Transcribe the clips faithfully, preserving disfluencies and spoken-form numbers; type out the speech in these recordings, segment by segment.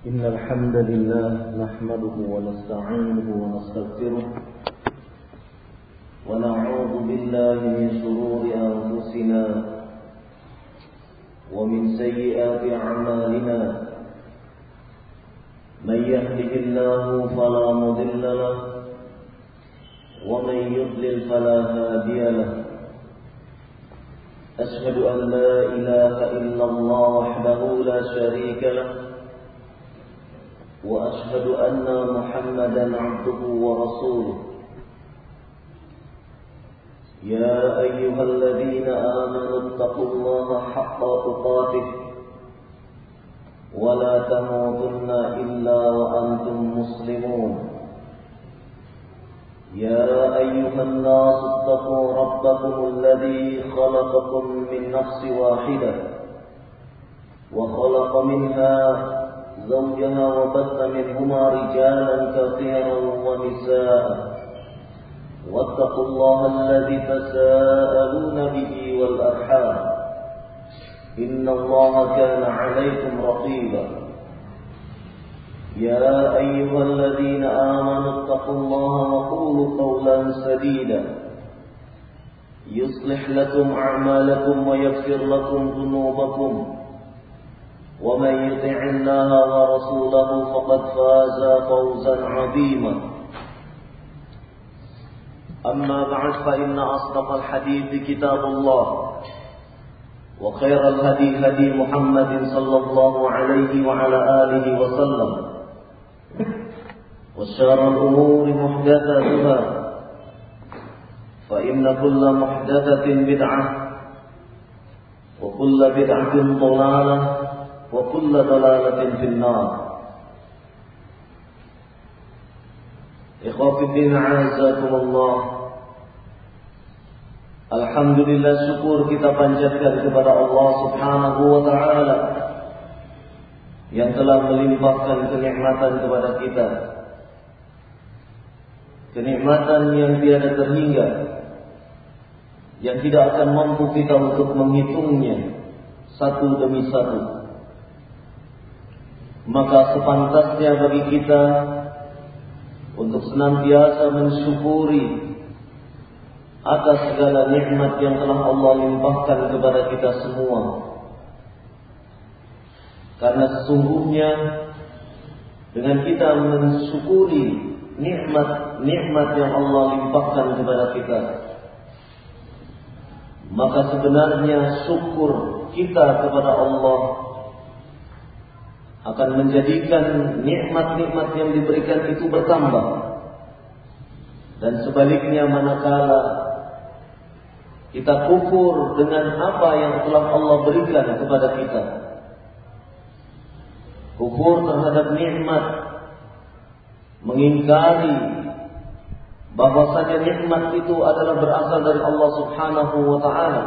إن الحمد لله نحمده ونستعينه ونستغفره ونعوذ بالله من شرور أنفسنا ومن سيئات أعمالنا من يهده الله فلا مضل له ومن يضلل فلا هادي له أشهد أن لا إله إلا الله وحده لا شريك له وأشهد أن محمدا عبده ورسوله يا أيها الذين آمنوا اتقوا الله حق تقاته ولا تموتن إلا وأنتم مسلمون يا أيها الناس اتقوا ربكم الذي خلقكم من نفس واحدة وخلق منها زوجها وبث منهما رجالا كثيرا ونساء واتقوا الله الذي تساءلون به والأرحام إن الله كان عليكم رقيبا يا أيها الذين آمنوا اتقوا الله وقولوا قولا سديدا يصلح لكم أعمالكم ويغفر لكم ذنوبكم ومن يطع الله ورسوله فقد فاز فوزا عظيما أما بعد فإن أصدق الحديث كتاب الله وخير الهدي هدي محمد صلى الله عليه وعلى آله وسلم وشر الأمور محدثاتها فإن كل محدثة بدعة وكل بدعة ضلالة وكل ضلالة في النار. Ikhwati din a'azakumullah. Alhamdulillah, syukur kita panjatkan kepada Allah Subhanahu wa taala yang telah melimpahkan kenikmatan kepada kita. Kenikmatan yang tiada terhingga, yang tidak akan mampu kita untuk menghitungnya satu demi satu. Maka sepantasnya bagi kita untuk senantiasa mensyukuri atas segala nikmat yang telah Allah limpahkan kepada kita semua. Karena sesungguhnya dengan kita mensyukuri nikmat-nikmat yang Allah limpahkan kepada kita, maka sebenarnya syukur kita kepada Allah akan menjadikan nikmat-nikmat yang diberikan itu bertambah. Dan sebaliknya, manakala kita kufur dengan apa yang telah Allah berikan kepada kita, kufur terhadap nikmat, mengingkari bahwasanya nikmat itu adalah berasal dari Allah Subhanahu wa taala,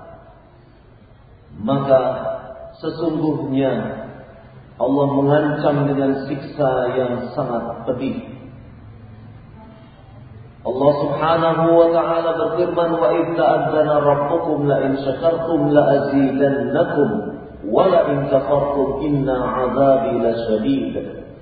maka sesungguhnya Allah mengancam dengan siksa yang sangat pedih. Allah Subhanahu wa taala berfirman, wa idza adzana rabbukum la in syakartum la azidannakum wa la in kafartum inna 'adzabi lasyadid.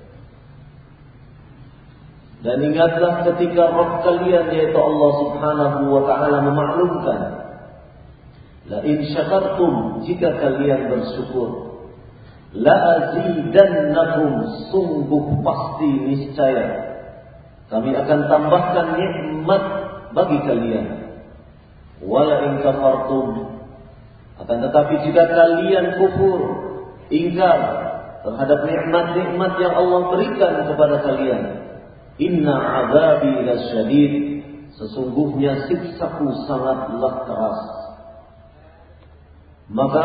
Dan ingatlah ketika Rabb kalian yaitu Allah Subhanahu wa taala memaklumkan, la in syakartum, jika kalian bersyukur, la azidannakum, sungguh pasti niscaya kami akan tambahkan nikmat bagi kalian. Wala in kafartum, akan tetapi jika kalian kufur, ingkar terhadap nikmat-nikmat yang Allah berikan kepada kalian, inna 'adzabi lasyadid, sesungguhnya siksaku sangatlah keras. Maka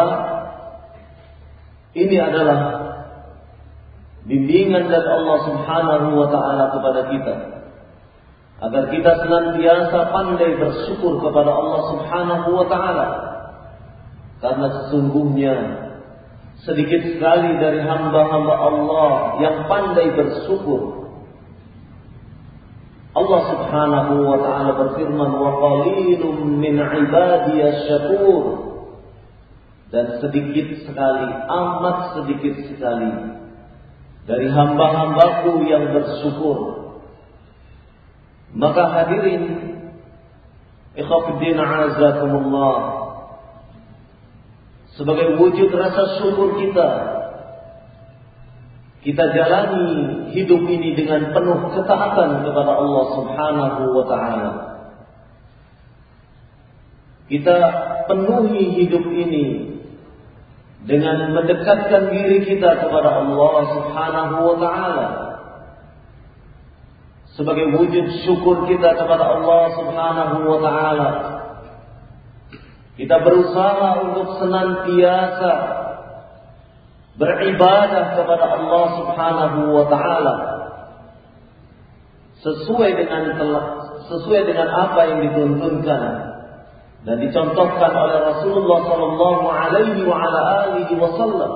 ini adalah bimbingan dari Allah Subhanahu wa taala kepada kita, agar kita senantiasa pandai bersyukur kepada Allah Subhanahu wa taala. Karena sesungguhnya sedikit sekali dari hamba-hamba Allah yang pandai bersyukur. Allah Subhanahu wa taala berfirman, wa qalilum min ibadiyasy syakur, dan sedikit sekali, amat sedikit sekali dari hamba-hambaku yang bersyukur. Maka hadirin ikhwatiddin a'azakumullah, sebagai wujud rasa syukur kita, kita jalani hidup ini dengan penuh ketaatan kepada Allah Subhanahu wa ta'ala. Kita penuhi hidup ini dengan mendekatkan diri kita kepada Allah Subhanahu wa ta'ala. Sebagai wujud syukur kita kepada Allah Subhanahu wa ta'ala, kita berusaha untuk senantiasa beribadah kepada Allah Subhanahu wa ta'ala sesuai dengan sesuai dengan apa yang dituntunkan dan dicontohkan oleh Rasulullah sallallahu alaihi wa ala alihi wasallam.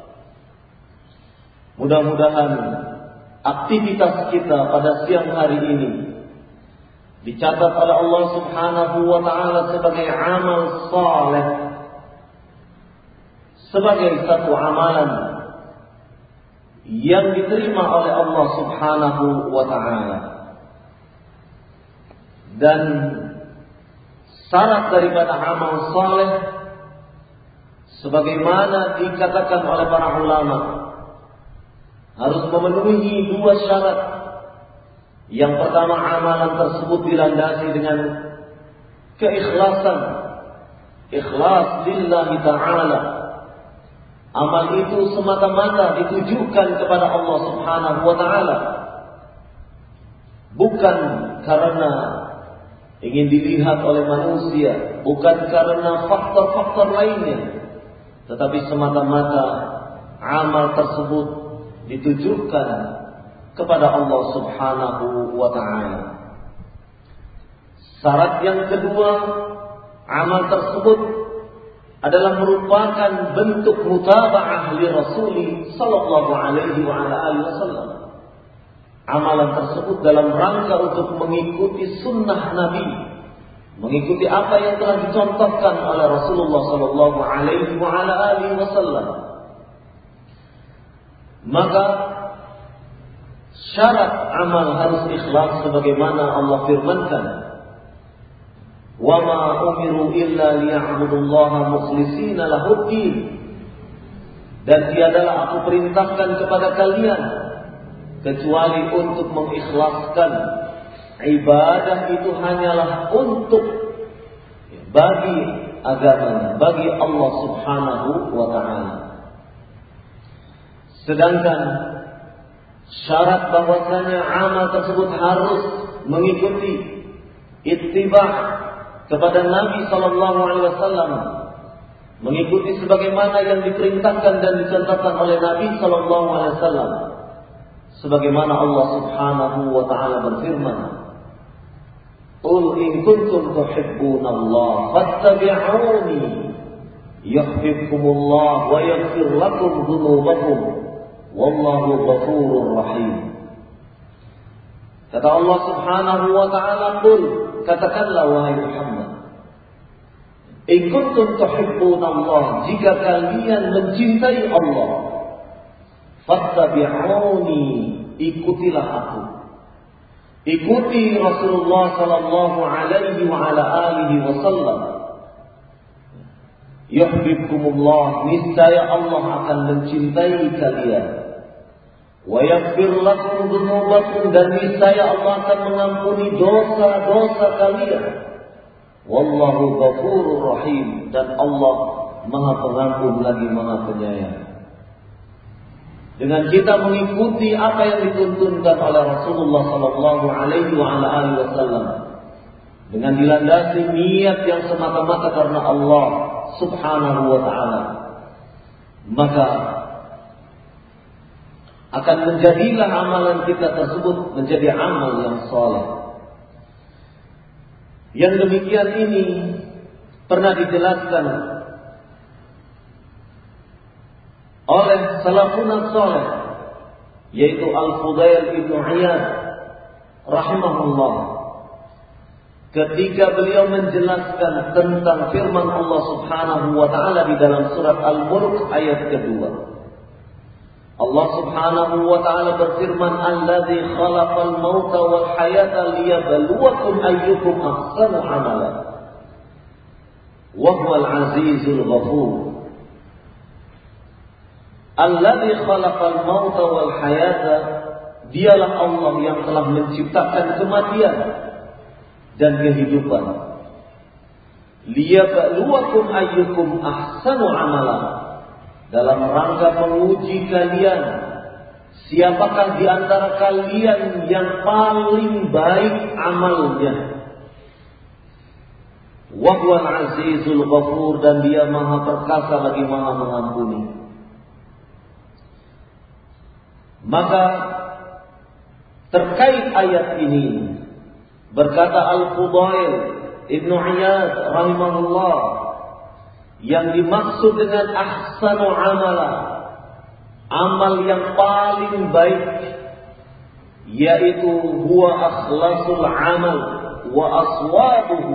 Mudah-mudahan aktivitas kita pada siang hari ini dicatat oleh Allah Subhanahu wa ta'ala sebagai amal saleh, sebagai satu amalan yang diterima oleh Allah Subhanahu wa ta'ala. Dan syarat daripada amal saleh, sebagaimana dikatakan oleh para ulama, harus memenuhi dua syarat. Yang pertama, amalan tersebut dilandasi dengan keikhlasan, ikhlas lillahi ta'ala. Amal itu semata-mata ditujukan kepada Allah Subhanahu wa ta'ala, bukan karena ingin dilihat oleh manusia, bukan karena faktor-faktor lainnya, tetapi semata-mata amal tersebut ditujukan kepada Allah Subhanahu wa ta'ala. Syarat yang kedua, amal tersebut adalah merupakan bentuk mutaba'ah li Rasuli sallallahu alaihi wa ala alihi wasallam. Amalan tersebut dalam rangka untuk mengikuti sunnah Nabi, mengikuti apa yang telah dicontohkan oleh Rasulullah sallallahu alaihi wa ala alihi wasallam. Maka syarat amal harus ikhlas sebagaimana Allah firmankan, "Wa ma umiru illa liya'budullaha mukhlishina lahud-din." Dan tiadalah aku perintahkan kepada kalian kecuali untuk mengikhlaskan ibadah itu hanyalah untuk bagi agamanya, bagi Allah Subhanahu wa ta'ala. Sedangkan syarat bahwasanya amal tersebut harus mengikuti ittiba' kepada Nabi sallallahu alaihi wasallam, mengikuti sebagaimana yang diperintahkan dan dicontohkan oleh Nabi sallallahu alaihi wasallam. Sebagaimana Allah Subhanahu wa ta'ala berfirman, "Qul in kuntum tuhibbunallaha fattabi'uni yuhibbukumullah wa yaghfir lakum dzunubakum wallahu ghafurur rahim." Kata Allah Subhanahu wa ta'ala, "Qul," katakanlah wahai Muhammad, "in kuntum tuhibbunallah," jika kalian mencintai Allah, fattabi'uni, ikutilah aku. Ikuti Rasulullah sallallahu alaihi wa ala alihi wasallam. Yuhibbukumullah, niscaya Allah akan mencintai kalian. Wa yaghfir lakum dzunubakum, dan niscaya Allah akan mengampuni dosa-dosa kalian. Wallahu ghafurur rahim, dan Allah Maha Pengampun lagi Maha Penyayang. Dengan kita mengikuti apa yang dituntunkan oleh Rasulullah sallallahu alaihi wasallam, dengan dilandasi niat yang semata-mata karena Allah Subhanahu wa ta'ala, maka akan menjadilah amalan kita tersebut menjadi amal yang saleh. Yang demikian ini pernah dijelaskan oleh salafun saleh, yaitu Al-Fudail ibn Iyad rahimahullah, ketika beliau menjelaskan tentang firman Allah Subhanahu wa ta'ala di dalam surat Al-Mulk ayat kedua. Allah Subhanahu wa taala berfirman, "Allazi khalaqal mauta wal hayata liyabluwakum ayyukum ahsanu amala." Wa huwal azizul ghafur. Allazi khalaqal mauta wal hayata, dialah Allah yang telah menciptakan kematian dan kehidupan. Liyabluwakum ayyukum ahsanu amala, dalam rangka menguji kalian, siapakah di antara kalian yang paling baik amalnya. Wa huwal azizul ghafur, dan dia maha perkasa lagi maha mengampuni. Maka terkait ayat ini berkata Al-Fudail Ibnu Iyad rahimahullah, yang dimaksud dengan ahsanu amala, amal yang paling baik, yaitu huwa akhlasul amal wa aswabuhu,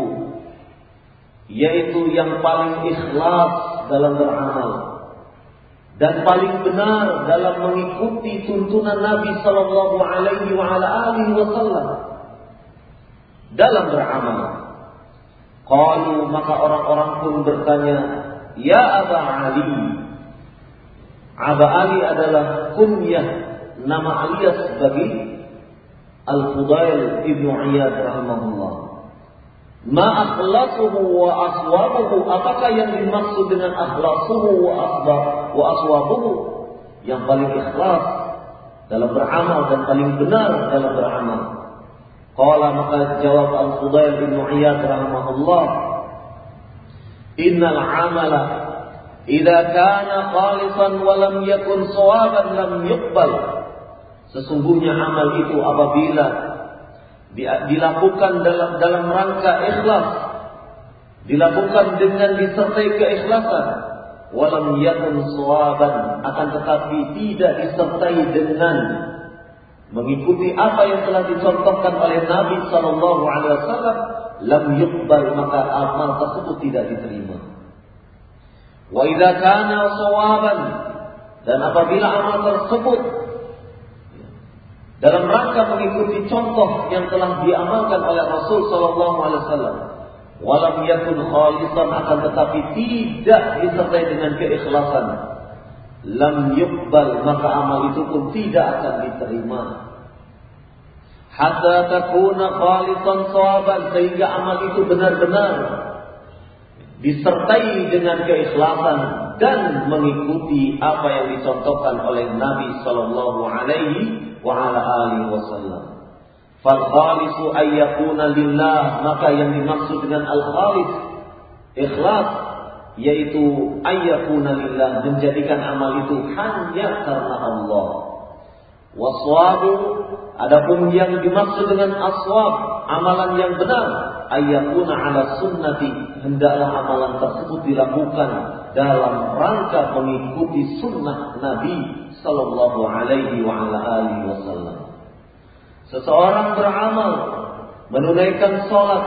yaitu yang paling ikhlas dalam beramal dan paling benar dalam mengikuti tuntunan Nabi sallallahu alaihi wa ala alihi wasallam dalam beramal. Qalu, maka orang-orang pun bertanya, "Ya Aba Ali." Aba Ali adalah kunyah, nama alias bagi Al-Fudail Ibnu Iyad rahimahullah. Ma akhlasuhu wa aswabuhu, apakah yang dimaksud dengan akhlasuhu wa asbab wa aswabuhu? Yang paling ikhlas dalam beramal dan paling benar dalam beramal. Qala, maka jawab Al-Fudail Ibnu Iyad rahimahullah, "Innal amala idza kana khalisan wa lam yakun shawaban lam yuqbal." Sesungguhnya amal itu apabila dilakukan dalam dalam rangka ikhlas, dilakukan dengan disertai keikhlasan, walam yakun shawaban, akan tetapi tidak disertai dengan mengikuti apa yang telah dicontohkan oleh Nabi sallallahu alaihi wasallam, lam yuqbal, maka amal tersebut tidak diterima. Wa idza kana shawaban, dan apabila amal tersebut dalam rangka mengikuti contoh yang telah diamalkan oleh Rasul sallallahu alaihi wasallam, walam yakun khalisan, akan tetapi tidak disertai dengan keikhlasan, lam yuqbal, maka amal itu pun tidak akan diterima. Hatta takuna khalisan shawaban, sehingga amal itu benar-benar disertai dengan keikhlasan dan mengikuti apa yang dicontohkan oleh Nabi sallallahu alaihi wa ala alihi wasallam. Fal khalisu ayyakuna lillah, maka yang dimaksud dengan al khalis, ikhlas, yaitu ayyakuna lillah, menjadikan amal itu hanya karena Allah. Waswabu, adapun yang dimaksud dengan aswab, amalan yang benar, ayyakuna ala sunnati, hendaklah amalan tersebut dilakukan dalam rangka mengikuti sunnah Nabi sallallahu alaihi wa ala alihi wasallam. Seseorang beramal, menunaikan salat,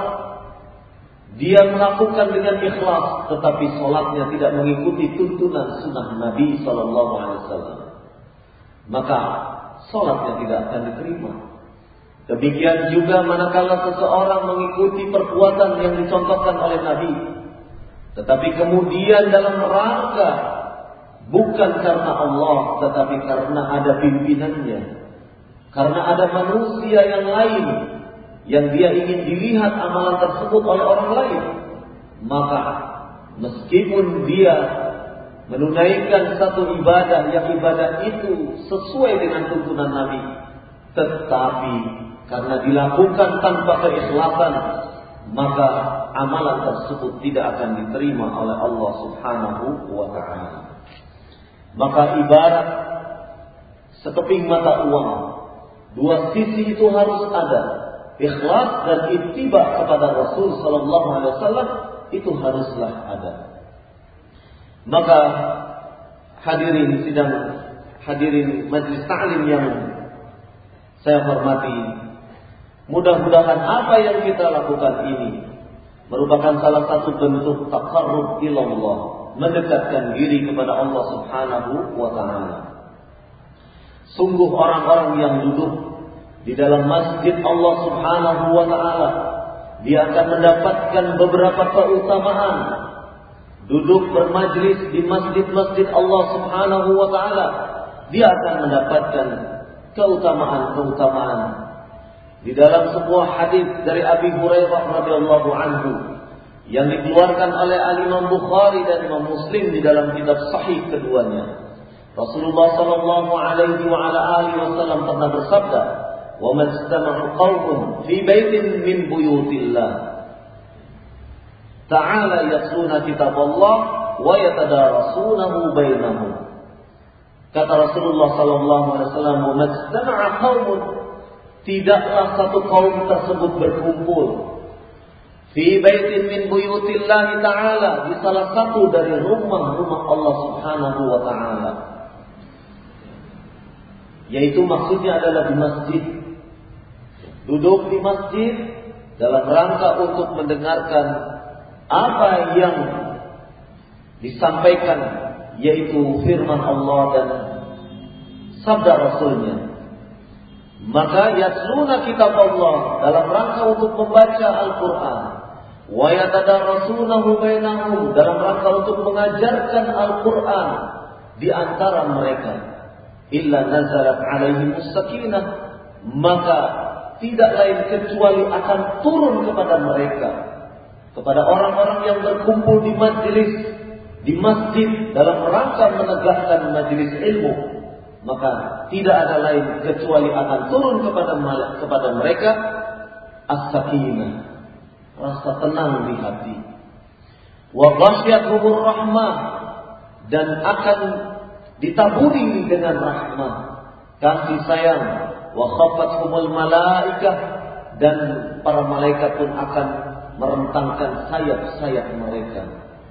dia melakukan dengan ikhlas, tetapi salatnya tidak mengikuti tuntunan sunnah Nabi sallallahu alaihi wasallam, maka salatnya tidak akan diterima. Demikian juga manakala seseorang mengikuti perbuatan yang dicontohkan oleh Nabi, tetapi kemudian dalam rangka bukan karena Allah, tetapi karena ada pimpinannya, karena ada manusia yang lain yang dia ingin dilihat amalan tersebut oleh orang lain, maka meskipun dia menunaikan satu ibadah yang ibadah itu sesuai dengan tuntunan Nabi, tetapi karena dilakukan tanpa keikhlasan, maka amalan tersebut tidak akan diterima oleh Allah Subhanahu wa ta'ala. Maka ibarat sekeping mata uang, dua sisi itu harus ada. Ikhlas dan ittiba kepada Rasul sallallahu alaihi wasallam itu haruslah ada. Maka hadirin sidang, hadirin majlis ta'lim yang saya hormati, mudah-mudahan apa yang kita lakukan ini merupakan salah satu bentuk taqarrub ila Allah, mendekatkan diri kepada Allah Subhanahu wa ta'ala. Sungguh orang-orang yang duduk di dalam masjid Allah Subhanahu wa ta'ala, dia akan mendapatkan beberapa keutamaan. Duduk bermajlis di masjid-masjid Allah Subhanahu wa ta'ala, dia akan mendapatkan keutamaan-keutamaan. Di dalam sebuah hadis dari Abi Hurairah radhiyallahu anhu yang dikeluarkan oleh Al-Imam Bukhari dan Imam Muslim di dalam kitab sahih keduanya, Rasulullah sallallahu alaihi wa ala alihi wasallam pernah bersabda, "Wa mastama'u qaumun fi baitin min buyutillah ta'ala yasluna kitaballah wa yatadarasunahu bainahum." Kata Rasulullah sallallahu alaihi wasallam, "Wa mastama'a qaumun," tidaklah satu kaum tersebut berkumpul fi baitin min buyutillah ta'ala, di salah satu dari rumah-rumah Allah Subhanahu wa ta'ala, yaitu maksudnya adalah di masjid. Duduk di masjid dalam rangka untuk mendengarkan apa yang disampaikan, yaitu firman Allah dan sabda Rasulnya. Maka yasluna kitab Allah, dalam rangka untuk membaca Al-Quran, wa yatadarasunahu bainahum, dalam rangka untuk mengajarkan Al-Quran di antara mereka, illa nazalat alaihim sakinah, maka tidak lain kecuali akan turun kepada mereka, kepada orang-orang yang berkumpul di majelis, di masjid dalam rangka menegakkan majelis ilmu, maka tidak ada lain kecuali akan turun kepada kepada mereka as-sakinah, rasa tenang di hati, wa ghasyiyatuhur rahmah, dan akan ditaburi dengan rahmat, kasih sayang, wa khafathumul malaikah, dan para malaikat pun akan merentangkan sayap-sayap mereka.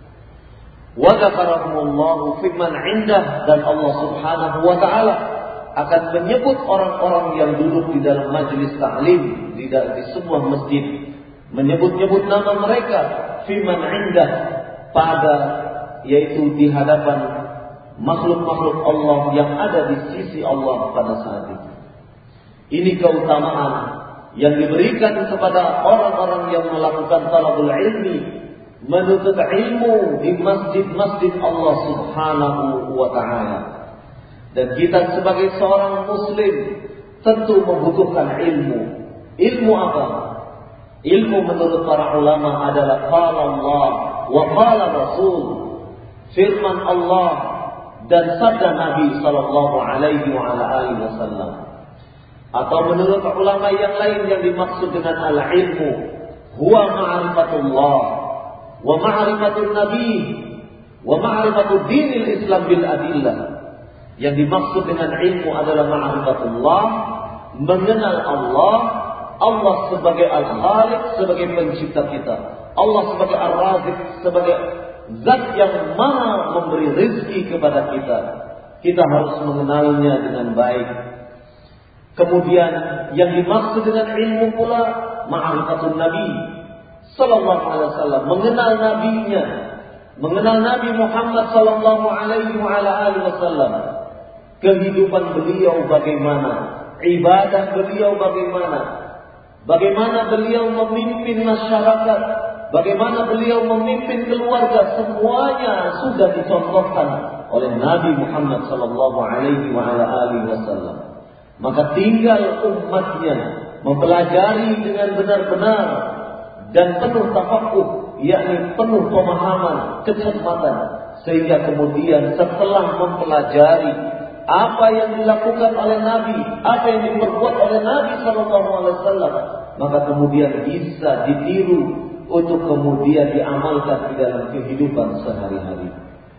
Wa dzakarahumullahu fiman 'indah, dan Allah Subhanahu wa ta'ala akan menyebut orang-orang yang duduk di dalam majelis ta'lim di, di sebuah masjid, menyebut-nyebut nama mereka fiman 'indah, pada yaitu di hadapan makhluk-makhluk Allah yang ada di sisi Allah pada saat itu. Ini keutamaan yang diberikan kepada orang-orang yang melakukan talabul ilmi, menuntut ilmu di masjid-masjid Allah Subhanahu wa ta'ala. Dan kita sebagai seorang muslim tentu membutuhkan ilmu. Ilmu apa? Ilmu menurut para ulama adalah qala Allah wa qala Rasul, firman Allah dan sabda Nabi sallallahu alaihi wa ala alihi wasallam. Atau menurut ulama yang lain, yang dimaksud dengan al-ilmu huwa ma'rifatullah wa ma'rifatul nabi wa ma'rifatud dinil Islam bil adillah. Yang dimaksud dengan ilmu adalah ma'rifatullah, mengenal Allah, Allah sebagai al-khaliq, sebagai pencipta kita, Allah sebagai ar-razik, sebagai zat yang maha memberi rezeki kepada kita. Kita harus mengenalnya dengan baik. Kemudian yang dimaksud dengan ilmu pula ma'rifatun Nabi sallallahu alaihi wasallam, mengenal nabinya, mengenal Nabi Muhammad sallallahu alaihi wasallam, kehidupan beliau bagaimana, ibadah beliau bagaimana, bagaimana beliau memimpin masyarakat, bagaimana beliau memimpin keluarga, semuanya sudah dicontohkan oleh Nabi Muhammad sallallahu alaihi wasallam. Maka tinggal umatnya mempelajari dengan benar-benar dan penuh tafakuh, yakni penuh pemahaman, kecermatan, sehingga kemudian setelah mempelajari apa yang dilakukan oleh Nabi, apa yang diperbuat oleh Nabi sallallahu alaihi wasallam, maka kemudian bisa ditiru untuk kemudian diamalkan di dalam kehidupan sehari-hari.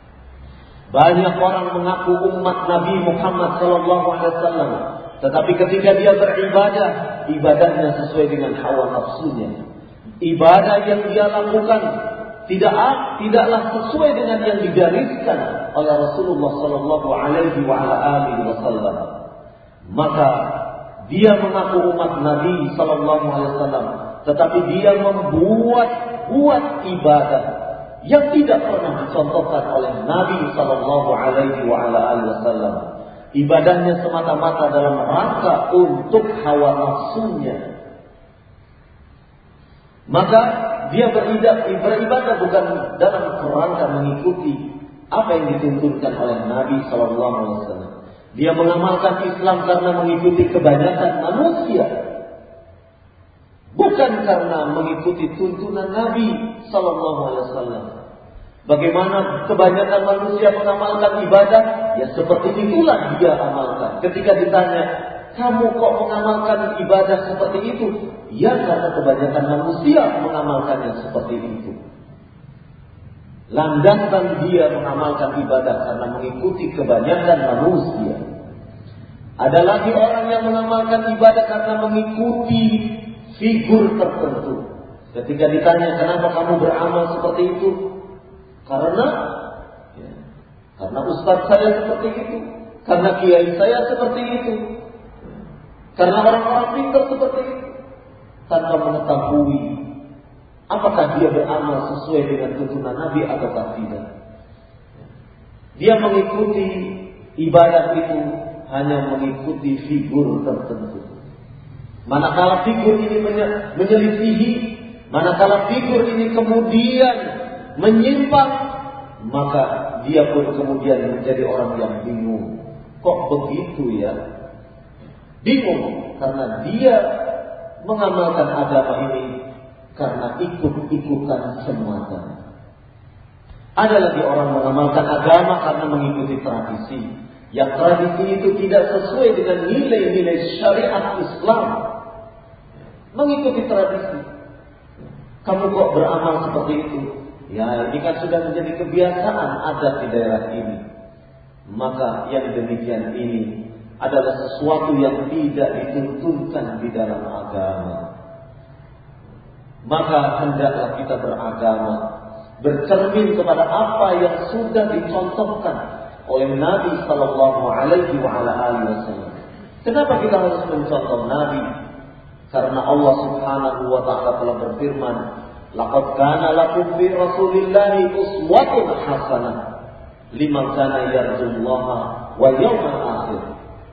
Banyak orang mengaku umat Nabi Muhammad sallallahu alaihi wasallam, tetapi ketika dia beribadah, ibadahnya sesuai dengan hawa nafsunya. Ibadah yang dia lakukan tidak tidaklah sesuai dengan yang digariskan oleh Rasulullah sallallahu alaihi wasallam. Maka dia mengaku umat Nabi sallallahu alaihi wasallam, tetapi dia membuat buat ibadah yang tidak pernah dicontohkan oleh Nabi sallallahu alaihi wasallam. ibadahnya semata-mata dalam rangka untuk hawa nafsunya, maka dia beribadah, beribadah bukan dalam kerangka mengikuti apa yang dituntunkan oleh Nabi Sallallahu Alaihi Wasallam. Dia mengamalkan Islam karena mengikuti kebanyakan manusia, bukan karena mengikuti tuntunan Nabi Sallallahu Alaihi Wasallam. Bagaimana kebanyakan manusia mengamalkan ibadah, ya seperti itulah dia amalkan. Ketika ditanya, kamu kok mengamalkan ibadah seperti itu? Ya karena kebanyakan manusia mengamalkannya seperti itu. Landasan dia mengamalkan ibadah karena mengikuti kebanyakan manusia. Ada lagi orang yang mengamalkan ibadah karena mengikuti figur tertentu. Ketika ditanya, kenapa kamu beramal seperti itu? Karena ya, karena ustaz saya seperti itu, karena kiai saya seperti itu, karena orang-orang pintar seperti itu, tanpa mengetahui apakah dia beramal sesuai dengan tuntunan Nabi atau tidak. Dia mengikuti ibadah itu hanya mengikuti figur tertentu. Manakala figur ini menyelisihi, manakala figur ini kemudian menyimpang, maka dia pun kemudian menjadi orang yang bingung. Kok begitu ya? Bingung karena dia mengamalkan agama ini karena ikut-ikutan semata. Ada lagi orang mengamalkan agama karena mengikuti tradisi. Yang tradisi itu tidak sesuai dengan nilai-nilai syariat Islam. Mengikuti tradisi. Kamu kok beramal seperti itu? Ya, ini kan sudah menjadi kebiasaan adat di daerah ini. Maka yang demikian ini adalah sesuatu yang tidak dituntunkan di dalam agama. Maka hendaklah kita beragama bercermin kepada apa yang sudah dicontohkan oleh Nabi Sallallahu Alaihi Wasallam. Kenapa kita harus mencontoh Nabi? Karena Allah Subhanahu Wa Taala telah berfirman, "Laqad kana lakum fi Rasulillahi uswatun hasanah liman kana yarjullaha wal yawmal akhir."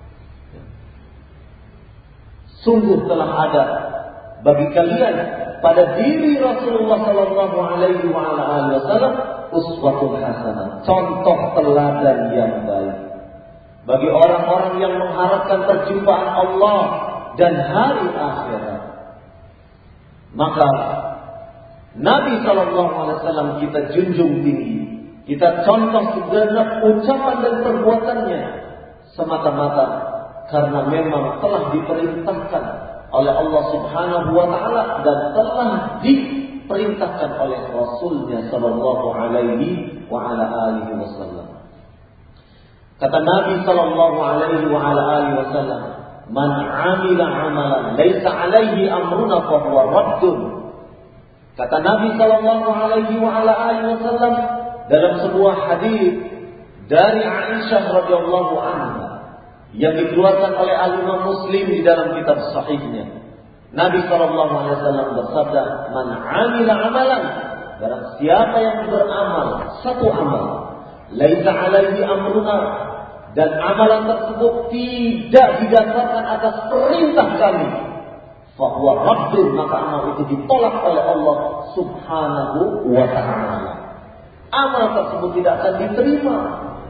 Sungguh telah ada bagi kalian pada diri Rasulullah Sallallahu Alaihi Wasallam uswatun hasanah, contoh teladan yang baik bagi orang-orang yang mengharapkan perjumpaan Allah dan hari akhirat. Maka Nabi Sallallahu Alaihi Wasallam kita junjung tinggi, kita contoh segenap ucapan dan perbuatannya semata-mata karena memang telah diperintahkan oleh Allah Subhanahu Wa Taala dan telah diperintahkan oleh Rasulnya Sallallahu Alaihi Wasallam. Kata Nabi Sallallahu Alaihi Wasallam, "Man amila amalan laisa alaihi amruna fahuwa raddun." Kata Nabi Sallallahu Alaihi Wasallam dalam sebuah hadis dari Aisyah radhiyallahu anha yang dikeluarkan oleh Al-Imam Muslim di dalam kitab sahihnya. Nabi Sallallahu Alaihi Wasallam bersabda, "Man amila amalan," barang siapa yang beramal satu amal, laisa alaihi amruna, dan amalan tersebut tidak didasarkan atas perintah kami, fahuwa raddun, maka amal itu ditolak oleh Allah Subhanahu Wa Taala. Amal tersebut tidak akan diterima.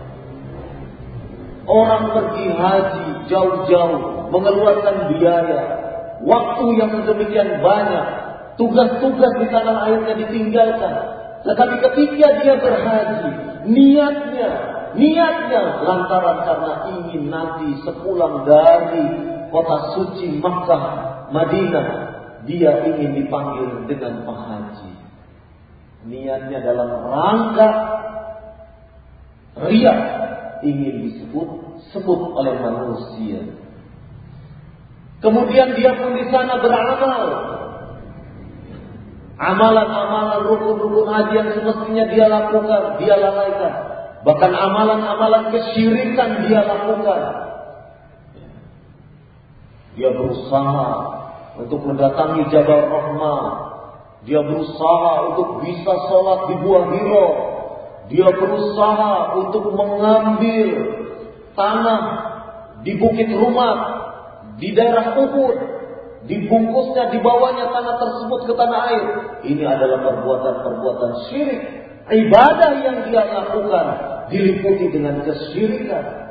Orang pergi haji jauh-jauh, mengeluarkan biaya, waktu yang sedemikian banyak, tugas-tugas di tanah airnya ditinggalkan. Tetapi ketika dia berhaji, niatnya, niatnya lantaran karena ingin nanti sepulang dari kota suci Makkah, Madinah, dia ingin dipanggil dengan penghaji. Niatnya dalam rangka riya, ingin disebut sebut oleh manusia. Kemudian dia pun di sana beramal, amalan-amalan rukun-rukun haji yang semestinya dia lakukan, dia lalaikan. Bahkan amalan-amalan kesyirikan dia lakukan. Dia berusaha untuk mendatangi Jabal Rahmah. Dia berusaha untuk bisa sholat di Gua Hira. Dia berusaha untuk mengambil tanah di Bukit Rumat, di daerah Uhud, dibungkusnya, dibawanya tanah tersebut ke tanah air. Ini adalah perbuatan-perbuatan syirik. Ibadah yang dia lakukan diliputi dengan kesyirikan.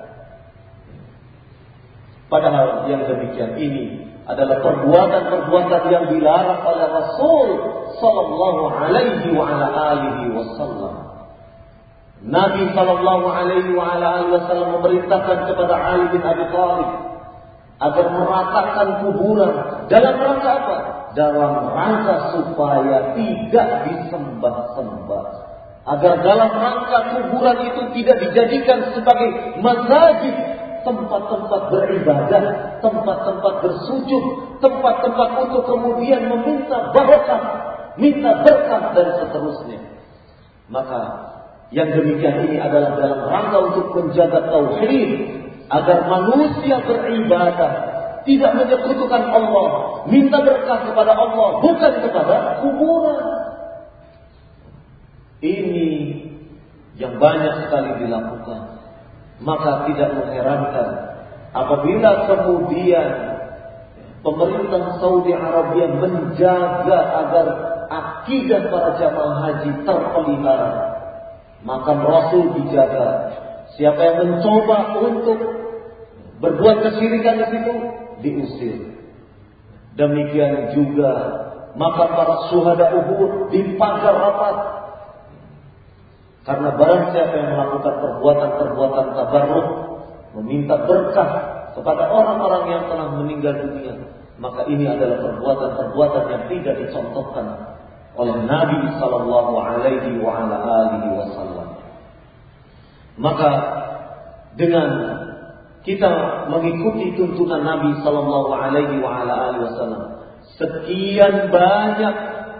Padahal yang demikian ini adalah perbuatan-perbuatan yang dilarang oleh Rasul sallallahu alaihi wa ala alihi wasallam. Nabi sallallahu alaihi wa ala alihi wasallam memerintahkan kepada Ali bin Abi Thalib agar meratakan kuburan. Dalam rangka apa? Dalam rangka supaya tidak disembah-sembah. Agar dalam rangka kuburan itu tidak dijadikan sebagai masjid, tempat-tempat beribadah, tempat-tempat bersujud, tempat-tempat untuk kemudian meminta barakah, minta berkah dan seterusnya. Maka yang demikian ini adalah dalam rangka untuk menjaga tauhid, agar manusia beribadah tidak menyekutukan Allah, minta berkah kepada Allah, bukan kepada kuburan. Ini yang banyak sekali dilakukan. Maka tidak mengherankan apabila kemudian pemerintah Saudi Arabia menjaga agar akidah para jamaah haji terpelihara. Maka Rasul dijaga. Siapa yang mencoba untuk berbuat kesyirikan di situ, diusir. Demikian juga maka para syuhada Uhud dipagar rapat. Karena barang siapa yang melakukan perbuatan-perbuatan tabarruk, meminta berkah kepada orang-orang yang telah meninggal dunia, maka ini adalah perbuatan-perbuatan yang tidak dicontohkan oleh Nabi sallallahu alaihi wa ala alihi wasallam. Maka dengan kita mengikuti tuntunan Nabi sallallahu alaihi wa ala alihi wasallam, sekian banyak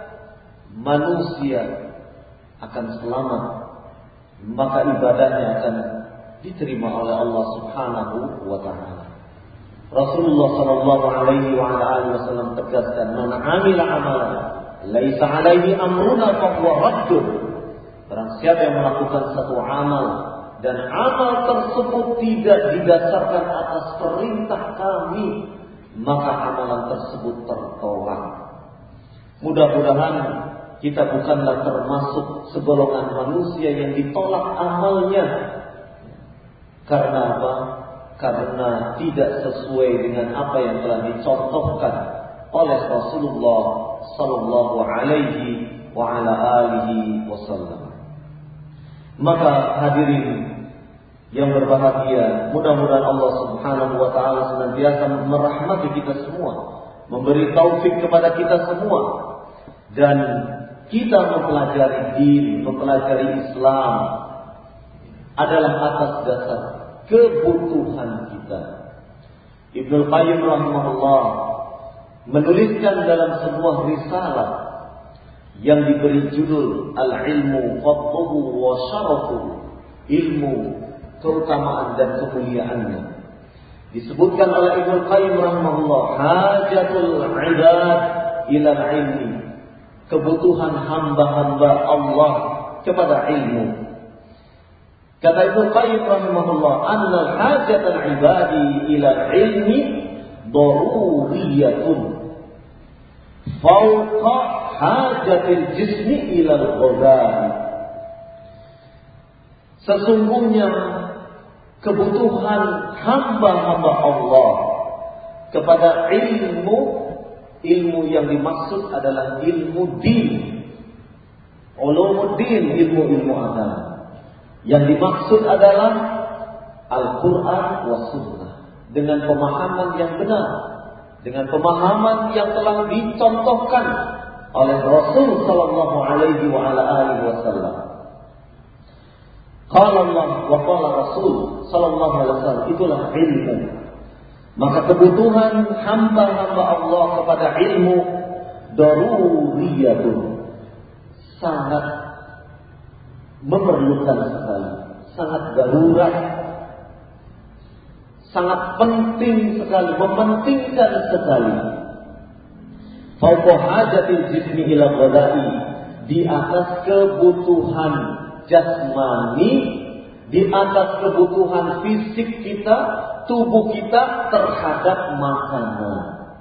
manusia akan selamat, maka ibadahnya akan diterima oleh Allah Subhanahu wa taala. Rasulullah sallallahu alaihi wa ala alihi wasallam tegaskan, "Man 'amila 'amalan laisa 'alaihi amruna fa huwa raddun." Barang siapa yang melakukan satu amal dan amal tersebut tidak didasarkan atas perintah kami, maka amalan tersebut tertolak. Mudah-mudahan kita bukanlah termasuk segolongan manusia yang ditolak amalnya. Karena apa? Karena tidak sesuai dengan apa yang telah dicontohkan oleh Rasulullah sallallahu alaihi wa ala alihi wasallam. Maka hadirin yang berbahagia, mudah-mudahan Allah Subhanahu wa taala senantiasa merahmati kita semua, memberi taufik kepada kita semua, dan kita mempelajari din, mempelajari Islam adalah atas dasar kebutuhan kita. Ibnu Qayyim rahimahullah menuliskan dalam sebuah risalah yang diberi judul Al-Ilmu Fadluhu wa Syarafuhu, ilmu, keutamaan dan kemuliaannya. Disebutkan oleh Ibnu Qayyim rahimahullah, hajatul ibad ila ilmi, kebutuhan hamba-hamba Allah kepada ilmu. Kata Ibnu Qayyim rahimahullah, annal hajatal ibadi ila ilmi daruriyatun fawqa hajatil jismi ila al-ghadari. Sesungguhnya kebutuhan hamba-hamba Allah kepada ilmu, ilmu yang dimaksud adalah ilmu din, ulumuddin, ilmu-ilmu agama. Yang dimaksud adalah Al-Quran wa Sunnah, dengan pemahaman yang benar, dengan pemahaman yang telah dicontohkan oleh Rasul sallallahu alaihi wa ala alihi wasallam. Qala Allah wa qala Rasul sallallahu alaihi wasallam, itulah ilmu. Maka kebutuhan hamba-hamba Allah kepada ilmu daruriyatun, sangat memerlukan sekali, sangat darurat, sangat penting sekali, mementingkan sekali. Fawqa hajatil jismi ila ghadai, di atas kebutuhan jasmani di atas kebutuhan fisik kita, tubuh kita terhadap makanan.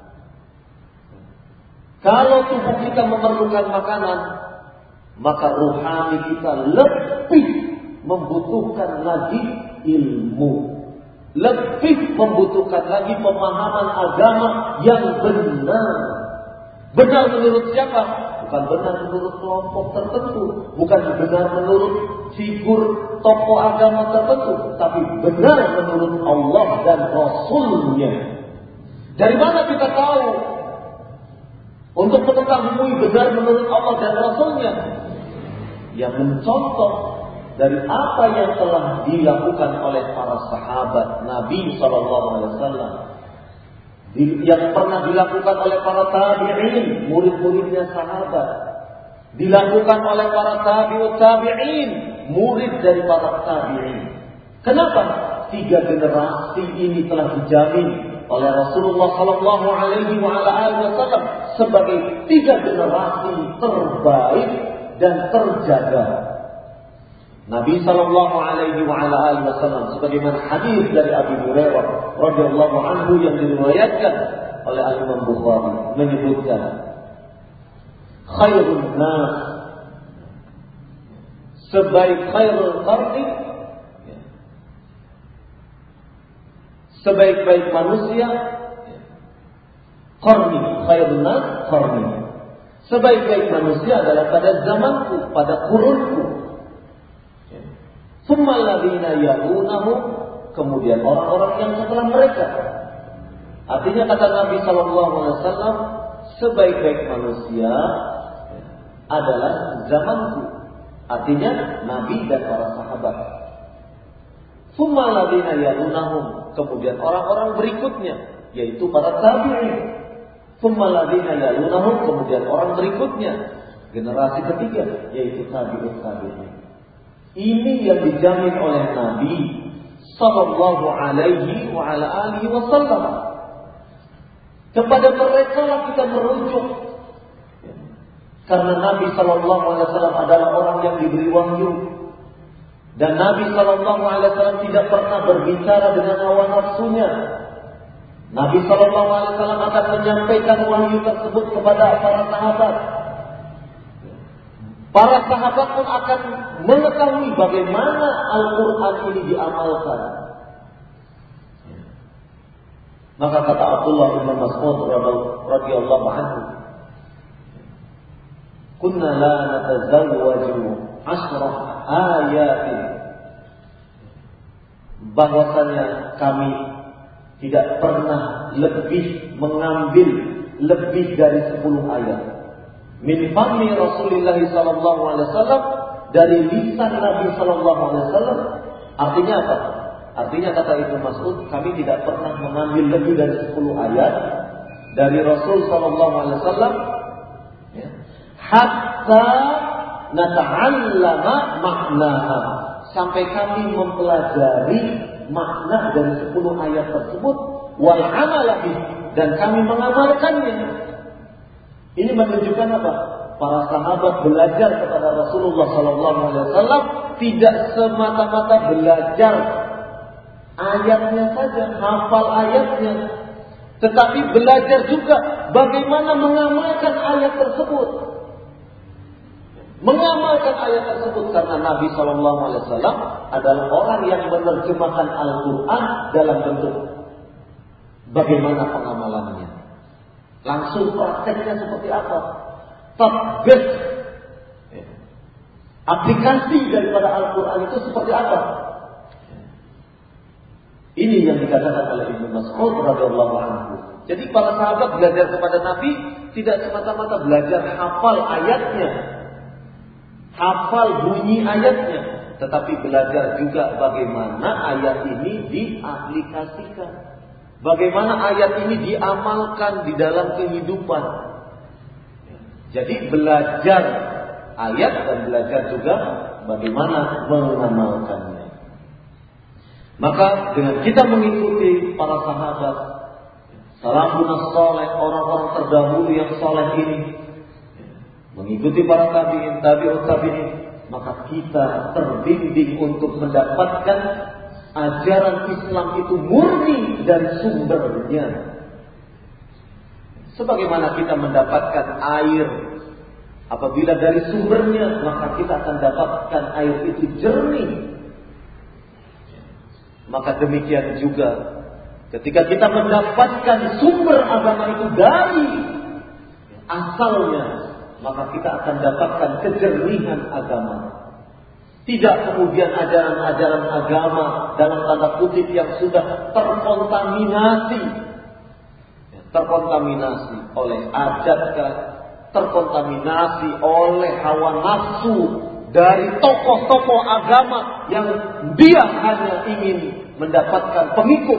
Kalau tubuh kita memerlukan makanan, maka rohani kita lebih membutuhkan lagi ilmu, lebih membutuhkan lagi pemahaman agama yang benar. Benar menurut siapa? Bukan benar menurut kelompok tertentu, bukan benar menurut figur tokoh agama tertentu, tapi benar menurut Allah dan Rasulnya. Dari mana kita tahu untuk mengetahui benar menurut Allah dan Rasulnya? Yang mencontoh dari apa yang telah dilakukan oleh para sahabat Nabi Sallallahu Alaihi Wasallam, yang pernah dilakukan oleh para tabi'in, murid-muridnya sahabat, dilakukan oleh para tabi'ut tabi'in, murid dari para tabi'in. Kenapa? Tiga generasi ini telah dijamin oleh Rasulullah Sallallahu Alaihi Wasallam sebagai tiga generasi terbaik dan terjaga. Nabi Sallallahu Alaihi Wasallam sebagaimana hadis dari Abu Hurairah radhiyallahu anhu yang diriwayatkan oleh Imam Bukhari menyebutkan, khairun nas, sebaik khairul qarni, sebaik-baik manusia, qarni, khairun nas qarni. Sebaik-baik manusia adalah pada zamanku, pada kurunku. Tsumma alladziina yalunahum, kemudian orang-orang yang setelah mereka. Artinya kata Nabi sallallahu alaihi wasallam, sebaik-baik manusia adalah zamanku. Artinya Nabi dan para sahabat. Tsumma alladziina yalunahum, kemudian orang-orang berikutnya, yaitu para tabi'in. Tsumma alladziina yalunahum, kemudian orang berikutnya, generasi ketiga, yaitu tabi'ut tabi'in. Ini yang dijamin oleh Nabi Sallallahu Alaihi wa ala alihi Wasallam. Kepada mereka lah kita merujuk, karena Nabi Sallallahu Alaihi Wasallam adalah orang yang diberi wahyu, dan Nabi Sallallahu Alaihi Wasallam tidak pernah berbicara dengan hawa nafsunya. Nabi Sallallahu Alaihi Wasallam akan menyampaikan wahyu tersebut kepada para sahabat. Para sahabat pun akan mengetahui bagaimana Al-Quran ini diamalkan. Maka kata Abdullah bin Mas'ud radhiyallahu anhu, "Kunna la natazawwaju ashrah ayatin." Bahwasanya kami tidak pernah lebih mengambil lebih dari sepuluh ayat. Min fami Rasulullah sallallahu alaihi wasallam, dari lisan Nabi sallallahu alaihi wasallam. Artinya apa? Artinya kata Ibnu Mas'ud, kami tidak pernah mengambil lebih dari sepuluh ayat dari Rasul sallallahu alaihi wasallam, ya, hatta nata'allama maknaha, sampai kami mempelajari makna dari sepuluh ayat tersebut, wal amala bih, dan kami mengamalkannya. Ini menunjukkan apa? Para sahabat belajar kepada Rasulullah sallallahu alaihi wasallam tidak semata-mata belajar ayatnya saja, hafal ayatnya, tetapi belajar juga bagaimana mengamalkan ayat tersebut. Mengamalkan ayat tersebut, karena Nabi sallallahu alaihi wasallam adalah orang yang menerjemahkan Al-Qur'an dalam bentuk bagaimana pengamalannya. Langsung prakteknya seperti apa? Tatbik, aplikasi daripada Al-Quran itu seperti apa? Ini yang dikatakan oleh Ibnu Mas'ud radhiyallahu anhu. Jadi para sahabat belajar kepada Nabi tidak semata-mata belajar hafal ayatnya, hafal bunyi ayatnya, tetapi belajar juga bagaimana ayat ini diaplikasikan. Bagaimana ayat ini diamalkan di dalam kehidupan. Jadi belajar ayat dan belajar juga bagaimana mengamalkannya. Maka dengan kita mengikuti para sahabat, salafun saleh, orang-orang terdahulu yang saleh ini, mengikuti para tabi'in, tabi'ut tabi'in, maka kita terbimbing untuk mendapatkan ajaran Islam itu murni dan sumbernya. Sebagaimana kita mendapatkan air, apabila dari sumbernya, maka kita akan dapatkan air itu jernih. Maka demikian juga ketika kita mendapatkan sumber agama itu dari asalnya, maka kita akan dapatkan kejernihan agama. Tidak kemudian ajaran-ajaran agama dalam tanda kutip yang sudah terkontaminasi, terkontaminasi oleh ajatkah, terkontaminasi oleh hawa nafsu dari tokoh-tokoh agama yang dia hanya ingin mendapatkan pengikut,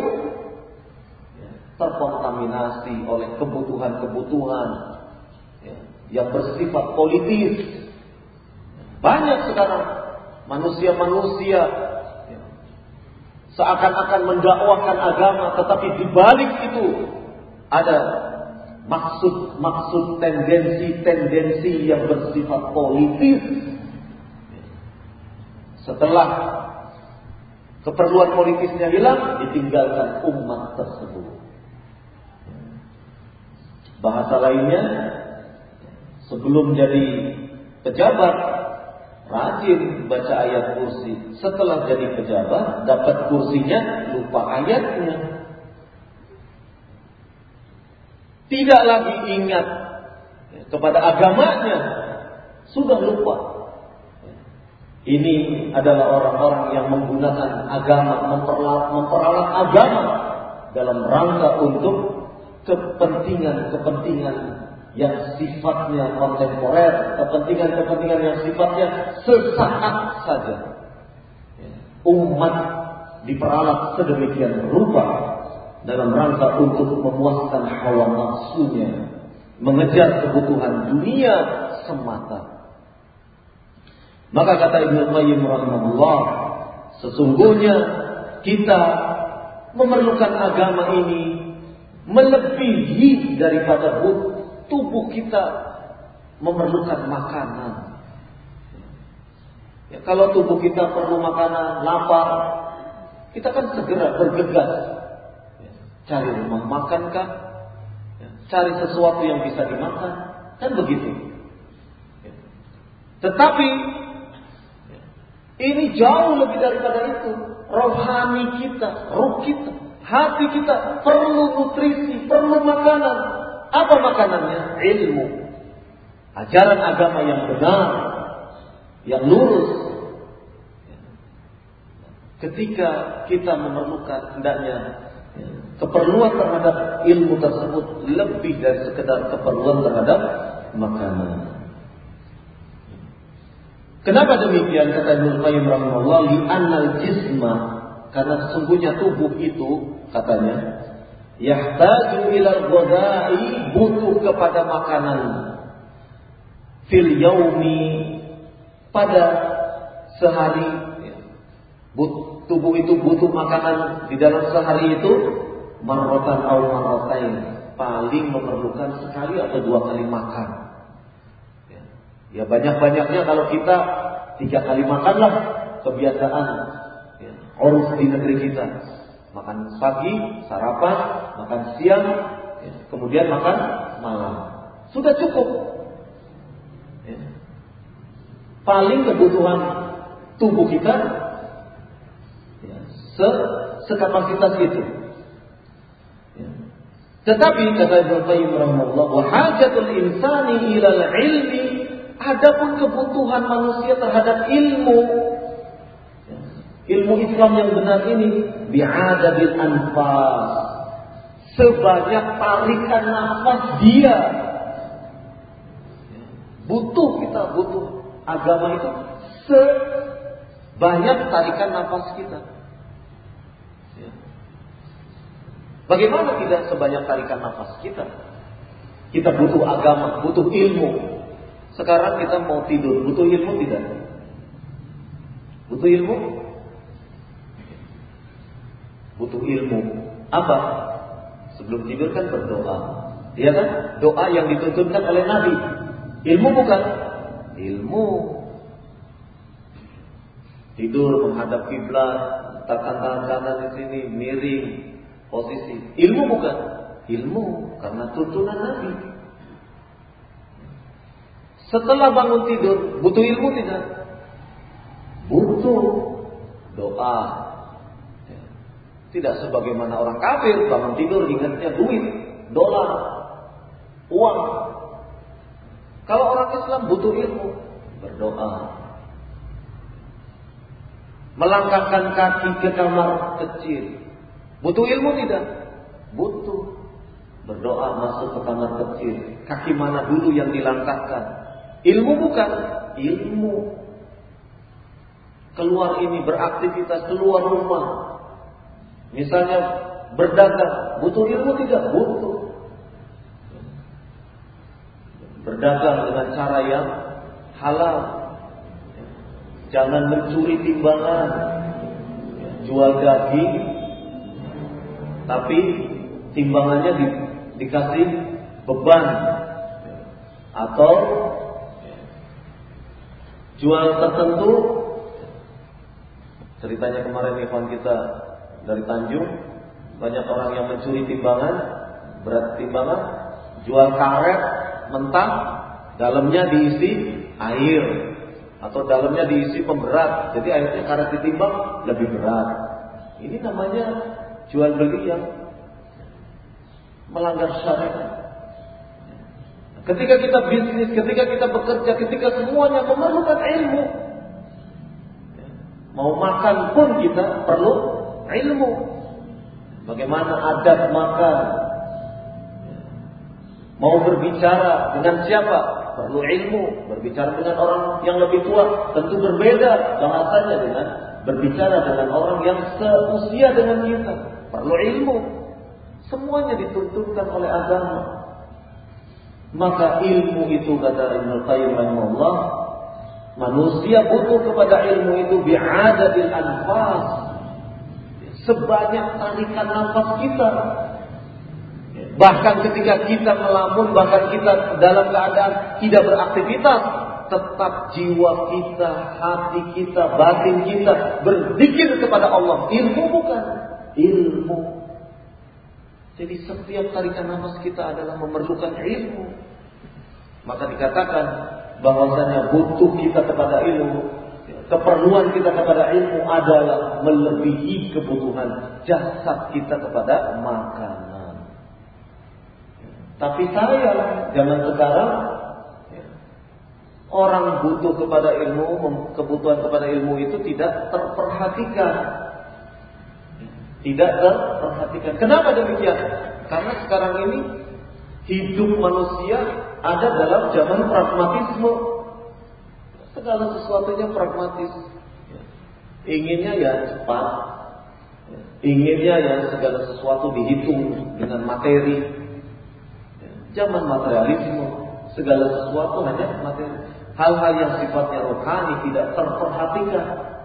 terkontaminasi oleh kebutuhan-kebutuhan yang bersifat politis. Banyak sekarang manusia-manusia seakan-akan mendakwakan agama, tetapi di balik itu ada maksud-maksud, tendensi-tendensi yang bersifat politis. Setelah keperluan politisnya hilang, ditinggalkan umat tersebut. Bahasa lainnya, sebelum jadi pejabat, rajin baca ayat kursi. Setelah jadi pejabat, dapat kursinya, lupa ayatnya. Tidak lagi ingat kepada agamanya, sudah lupa. Ini adalah orang-orang yang menggunakan agama, memperalat, memperalat agama dalam rangka untuk kepentingan-kepentingan yang sifatnya kontemporer, kepentingan-kepentingan yang sifatnya sesaat saja. Umat diperalat sedemikian rupa dalam rangka untuk memuaskan hawa nafsunya, mengejar kebutuhan dunia semata. Maka kata Ibnu Qayyim rahimahullah, sesungguhnya kita memerlukan agama ini melebihi daripada tubuh kita memerlukan makanan. Ya, kalau tubuh kita perlu makanan, lapar, kita kan segera bergegas. Ya, cari rumah makankah? Ya, cari sesuatu yang bisa dimakan, kan begitu. Ya. Tetapi ya, ini jauh lebih daripada itu. Rohani kita, ruh kita, hati kita perlu nutrisi, perlu makanan. Apa makanannya? Ilmu. Ajaran agama yang benar, yang lurus. Ketika kita memerlukan hendaknya keperluan terhadap ilmu tersebut lebih dari sekedar keperluan terhadap makanan. Kenapa demikian? Kata Ibnu Qayyim rahimahullah, li annal jisma, karena sesungguhnya tubuh itu katanya yahtaju ilal ghadai, butuh kepada makanan fil yaumi, pada sehari. Tubuh itu butuh makanan di dalam sehari itu marratan aw marratain, paling memerlukan sekali atau dua kali makan. Ya, ya banyak-banyaknya kalau kita tiga kali makanlah kebiasaan ya, uruf di negeri kita. Makan pagi, sarapan, makan siang, ya, kemudian makan malam. Sudah cukup. Ya. Paling kebutuhan tubuh kita ya, se sekapasitas itu. Ya. Tetapi kata Ibnu Qayyim rahimahullah, wa hajatul insani ilal ilmi, adapun kebutuhan manusia terhadap ilmu, ya, ilmu Islam yang benar ini bi'adabil anfas, sebanyak tarikan nafas dia. Ya. Butuh kita, butuh agama itu sebanyak tarikan nafas kita. Ya. Bagaimana tidak sebanyak tarikan nafas kita? Kita butuh agama, butuh ilmu. Sekarang kita mau tidur, butuh ilmu tidak? Butuh ilmu? Butuh ilmu. Apa? Sebelum tidur kan berdoa. Iya kan? Doa yang dituntunkan oleh Nabi. Ilmu bukan? Ilmu. Tidur menghadap kiblat, letakkan tangan kanan di sini, miring posisi. Ilmu bukan? Ilmu karena tuntunan Nabi. Setelah bangun tidur, butuh ilmu tidak? Butuh doa. Tidak sebagaimana orang kafir bangun tidur ingatnya duit, dolar, uang. Kalau orang Islam butuh ilmu, berdoa. Melangkahkan kaki ke kamar kecil. Butuh ilmu tidak? Butuh. Berdoa masuk ke kamar kecil. Kaki mana dulu yang dilangkahkan? Ilmu bukan? Ilmu. Keluar ini beraktivitas, keluar rumah. Misalnya berdagang. Butuh ilmu tidak? Butuh. Berdagang dengan cara yang halal. Jangan mencuri timbangan. Jual daging, tapi timbangannya di, dikasih beban. Atau jual tertentu. Ceritanya kemarin ikhwan kita dari Tanjung, banyak orang yang mencuri timbangan, berat timbangan, jual karet mentah, dalamnya diisi air atau dalamnya diisi pemberat, jadi akhirnya karet ditimbang lebih berat. Ini namanya jual beli yang melanggar syariat. Ketika kita bisnis, ketika kita bekerja, ketika semuanya memerlukan ilmu, mau makan pun kita perlu ilmu. Bagaimana adab makan, mau berbicara dengan siapa, perlu ilmu. Berbicara dengan orang yang lebih tua tentu berbeda bahasanya dengan berbicara dengan orang yang seusia dengan kita. Perlu ilmu. Semuanya dituntutkan oleh agama. Maka ilmu itu, kata Ibnu Qayyim rahimahullah, manusia butuh kepada ilmu itu bi'adatil anfas, sebanyak tarikan nafas kita. Bahkan ketika kita melamun, bahkan kita dalam keadaan tidak beraktivitas, tetap jiwa kita, hati kita, batin kita berzikir kepada Allah. Ilmu bukan? Ilmu. Jadi setiap tarikan nafas kita adalah memerlukan ilmu. Maka dikatakan bahwasanya butuh kita kepada ilmu, keperluan kita kepada ilmu adalah melebihi kebutuhan jasad kita kepada makanan. Tapi sayang, zaman sekarang orang butuh kepada ilmu, kebutuhan kepada ilmu itu tidak terperhatikan. Tidak terperhatikan. Kenapa demikian? Karena sekarang ini hidup manusia ada dalam zaman pragmatisme. Segala sesuatunya pragmatis. Inginnya ya cepat. Inginnya ya segala sesuatu dihitung dengan materi. Zaman materialisme, segala sesuatu hanya materi. Hal-hal yang sifatnya rohani tidak terperhatikan.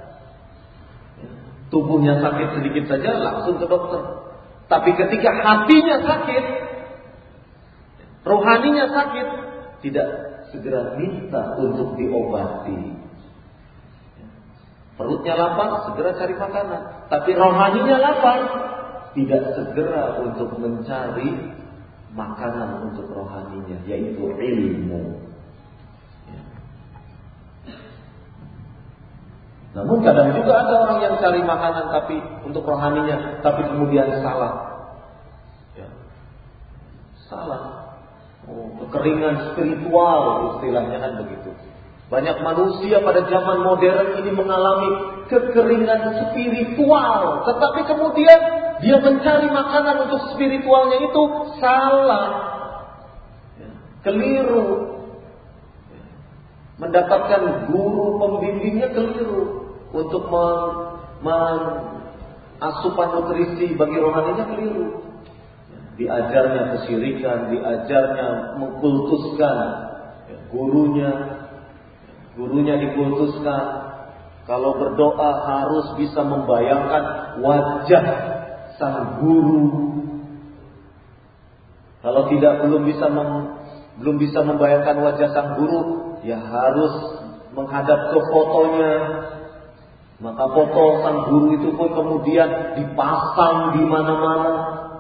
Tubuhnya sakit sedikit saja langsung ke dokter. Tapi ketika hatinya sakit, rohaninya sakit, tidak segera minta untuk diobati. Perutnya lapar, segera cari makanan. Tapi rohaninya lapar, tidak segera untuk mencari makanan untuk rohaninya, yaitu ilmu. Namun kadang juga ada orang yang cari makanan tapi untuk rohaninya, tapi kemudian salah. Ya. Salah. Oh, kekeringan spiritual istilahnya kan begitu. Banyak manusia pada zaman modern ini mengalami kekeringan spiritual, tetapi kemudian dia mencari makanan untuk spiritualnya itu salah. Ya. Keliru. Ya. Mendapatkan guru pembimbingnya keliru. Untuk mengasupan nutrisi bagi rohaninya keliru. Diajarnya kesyirikan, diajarnya mengkultuskan gurunya, gurunya dikultuskan. Kalau berdoa harus bisa membayangkan wajah sang guru. Kalau tidak belum bisa mem, belum bisa membayangkan wajah sang guru, ya harus menghadap ke fotonya. Maka foto sang guru itu pun kemudian dipasang di mana-mana.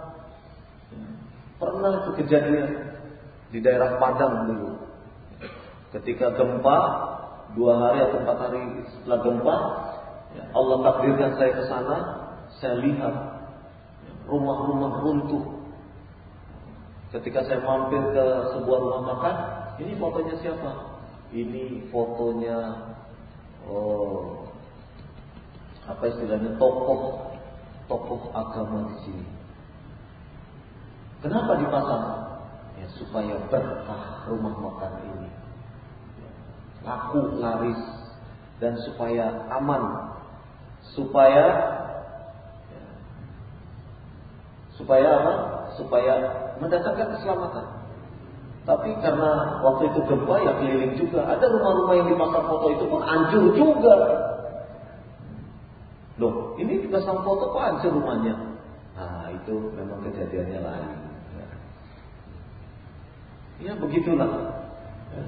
Pernah itu kejadian di daerah Padang dulu. Ketika gempa, dua hari atau empat hari setelah gempa, Allah takdirkan saya ke sana, saya lihat rumah-rumah runtuh. Ketika saya mampir ke sebuah rumah makan, ini fotonya siapa? Ini fotonya oh, apa istilahnya tokoh tokoh agama di sini. Kenapa dipasang? Ya supaya berkah rumah makan ini, laku laris, dan supaya aman, supaya ya, supaya apa? Supaya mendatangkan keselamatan. Tapi karena waktu itu gempa ya keliling juga, ada rumah-rumah yang dipasang foto itu pun hancur juga. Loh, ini dipasang foto kok hancur rumahnya? Nah, itu memang kejadiannya lain. Ya, ya begitulah. Ya.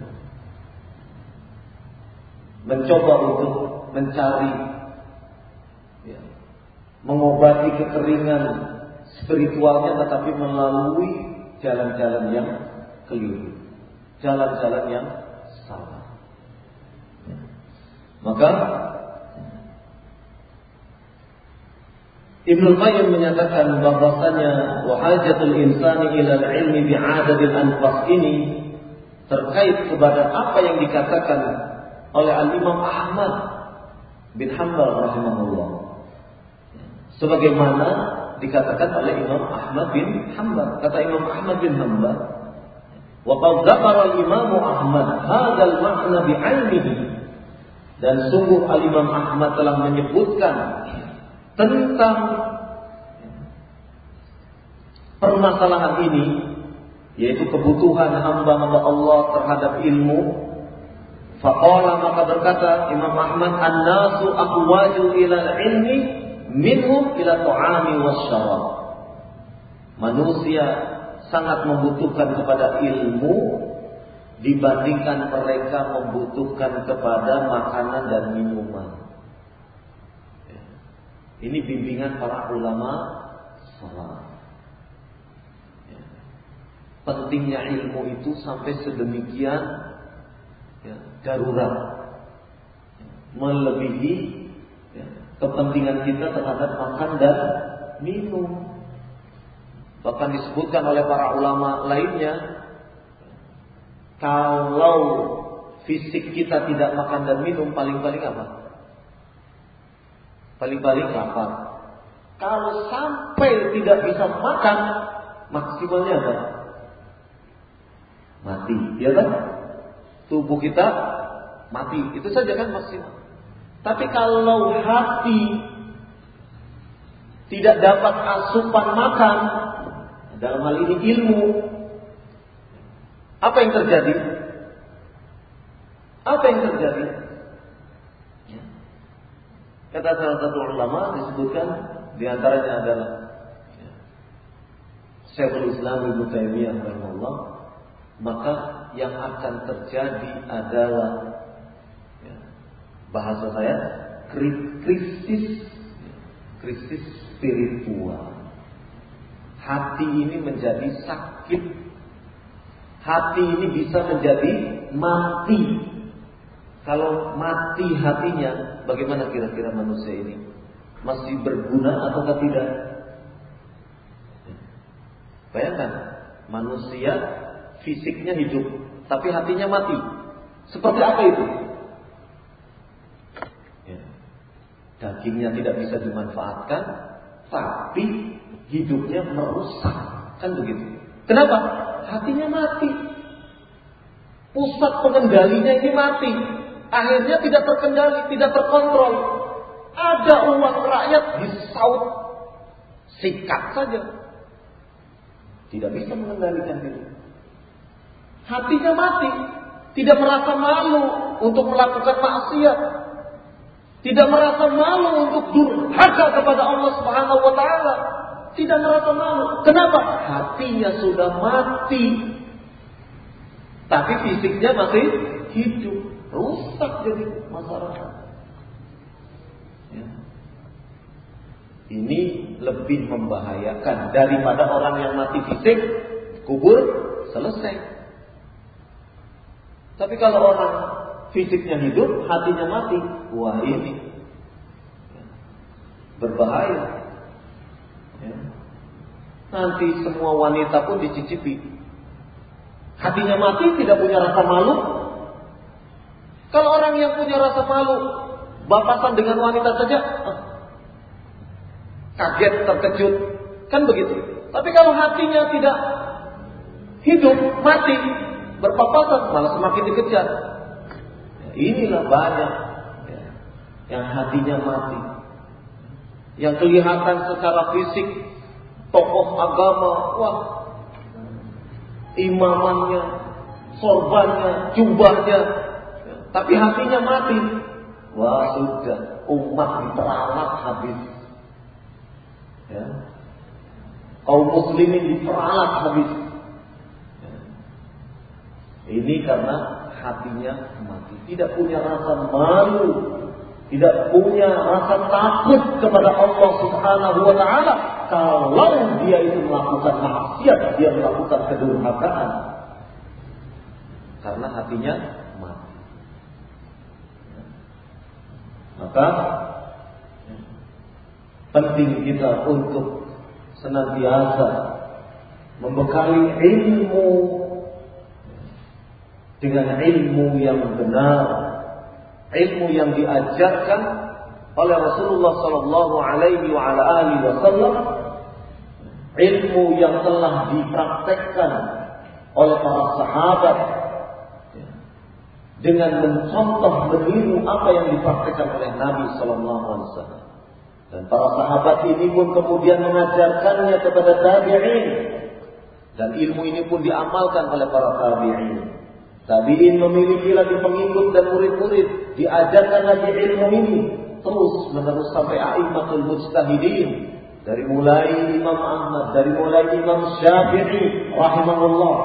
Mencoba untuk mencari, ya, mengobati kekeringan spiritualnya, tetapi melalui jalan-jalan yang keliru, jalan-jalan yang salah. Ya. Maka Ibnu Qayyim menyatakan bahwasanya wahajatul insani ilal ilmi bi'adadil anfas ini terkait kepada apa yang dikatakan oleh Al-Imam Ahmad bin Hanbal rahimahullah. Sebagaimana dikatakan oleh Imam Ahmad bin Hanbal. Kata Imam Ahmad bin Hanbal, wa qad dzakara al-Imam Ahmad hadzal ma'na bi'ilmihi. Dan sungguh Al-Imam Ahmad telah menyebutkan tentang permasalahan ini, yaitu kebutuhan hamba-hamba Allah terhadap ilmu. Faqala, maka berkata Imam Ahmad, an-nasu aqwaju ila al-ilmi minhum ila ta'ami wasyarab. Manusia sangat membutuhkan kepada ilmu dibandingkan mereka membutuhkan kepada makanan dan minuman. Ini bimbingan para ulama salaf. Ya. Pentingnya ilmu itu sampai sedemikian, ya, darurat, ya, melebihi, ya, kepentingan kita terhadap makan dan minum. Bahkan disebutkan oleh para ulama lainnya, kalau fisik kita tidak makan dan minum, paling-paling apa? Paling-paling lapar. Kalau sampai tidak bisa makan, maksimalnya apa? Mati, ya kan? Tubuh kita mati, itu saja kan maksimal. Tapi kalau hati tidak dapat asupan makan, dalam hal ini ilmu, apa yang terjadi? Apa yang terjadi? Kata salah satu ulama disebutkan diantaranya adalah ya, Syekhul Islam Ibnu Taimiyah rahimahullah, maka yang akan terjadi adalah, ya, bahasa saya krisis, krisis spiritual. Hati ini menjadi sakit, hati ini bisa menjadi mati. Kalau mati hatinya, bagaimana kira-kira manusia ini? Masih berguna atau tidak? Bayangkan, manusia fisiknya hidup, tapi hatinya mati. Seperti apa itu? Ya. Dagingnya tidak bisa dimanfaatkan, tapi hidupnya merusak. Kan begitu. Kenapa? Hatinya mati. Pusat pengendalinya ini mati. Akhirnya tidak terkendali, tidak terkontrol. Ada uang rakyat disaut, sikat saja. Tidak bisa mengendalikan diri. Hatinya mati, tidak merasa malu untuk melakukan maksiat, tidak merasa malu untuk durhaka kepada Allah Subhanahu wa taala, tidak merasa malu. Kenapa? Hatinya sudah mati, tapi fisiknya masih hidup. Rusak jadi masyarakat. Ini lebih membahayakan daripada orang yang mati fisik, kubur, selesai. Tapi kalau orang fisiknya hidup, hatinya mati, wah ini berbahaya. Ya. Nanti semua wanita pun dicicipi. Hatinya mati, tidak punya rasa malu. Kalau orang yang punya rasa malu, bapasan dengan wanita saja, ah, kaget, terkejut, kan begitu. Tapi kalau hatinya tidak hidup, mati, berpapasan, malah semakin dikejar. Ya, inilah banyak ya, yang hatinya mati, yang kelihatan secara fisik tokoh agama, wah, imamannya, sorbannya, jubahnya, ya, tapi hatinya mati. Wah sudah, umat diperalat habis. Ya. Kaum muslimin diperalat habis. Ya. Ini karena hatinya mati, tidak punya rasa malu, tidak punya rasa takut kepada Allah Subhanahu wa taala. Kalau dia itu melakukan maksiat, dia melakukan kedurhakaan, karena hatinya mati. Maka penting kita untuk senantiasa membekali ilmu dengan ilmu yang benar, ilmu yang diajarkan oleh Rasulullah sallallahu alaihi wasallam, ilmu yang telah dipraktekkan oleh para sahabat dengan mencontoh meniru apa yang dipraktekkan oleh Nabi sallallahu alaihi wasallam. Dan para sahabat ini pun kemudian mengajarkannya kepada tabi'in, dan ilmu ini pun diamalkan oleh para tabi'in. Tabi'in memiliki lagi pengikut dan murid-murid, diajarkan lagi ilmu ini terus menerus sampai a'immatul mujtahidin, dari mulai Imam Ahmad, dari mulai Imam Syafi'i rahimahullah,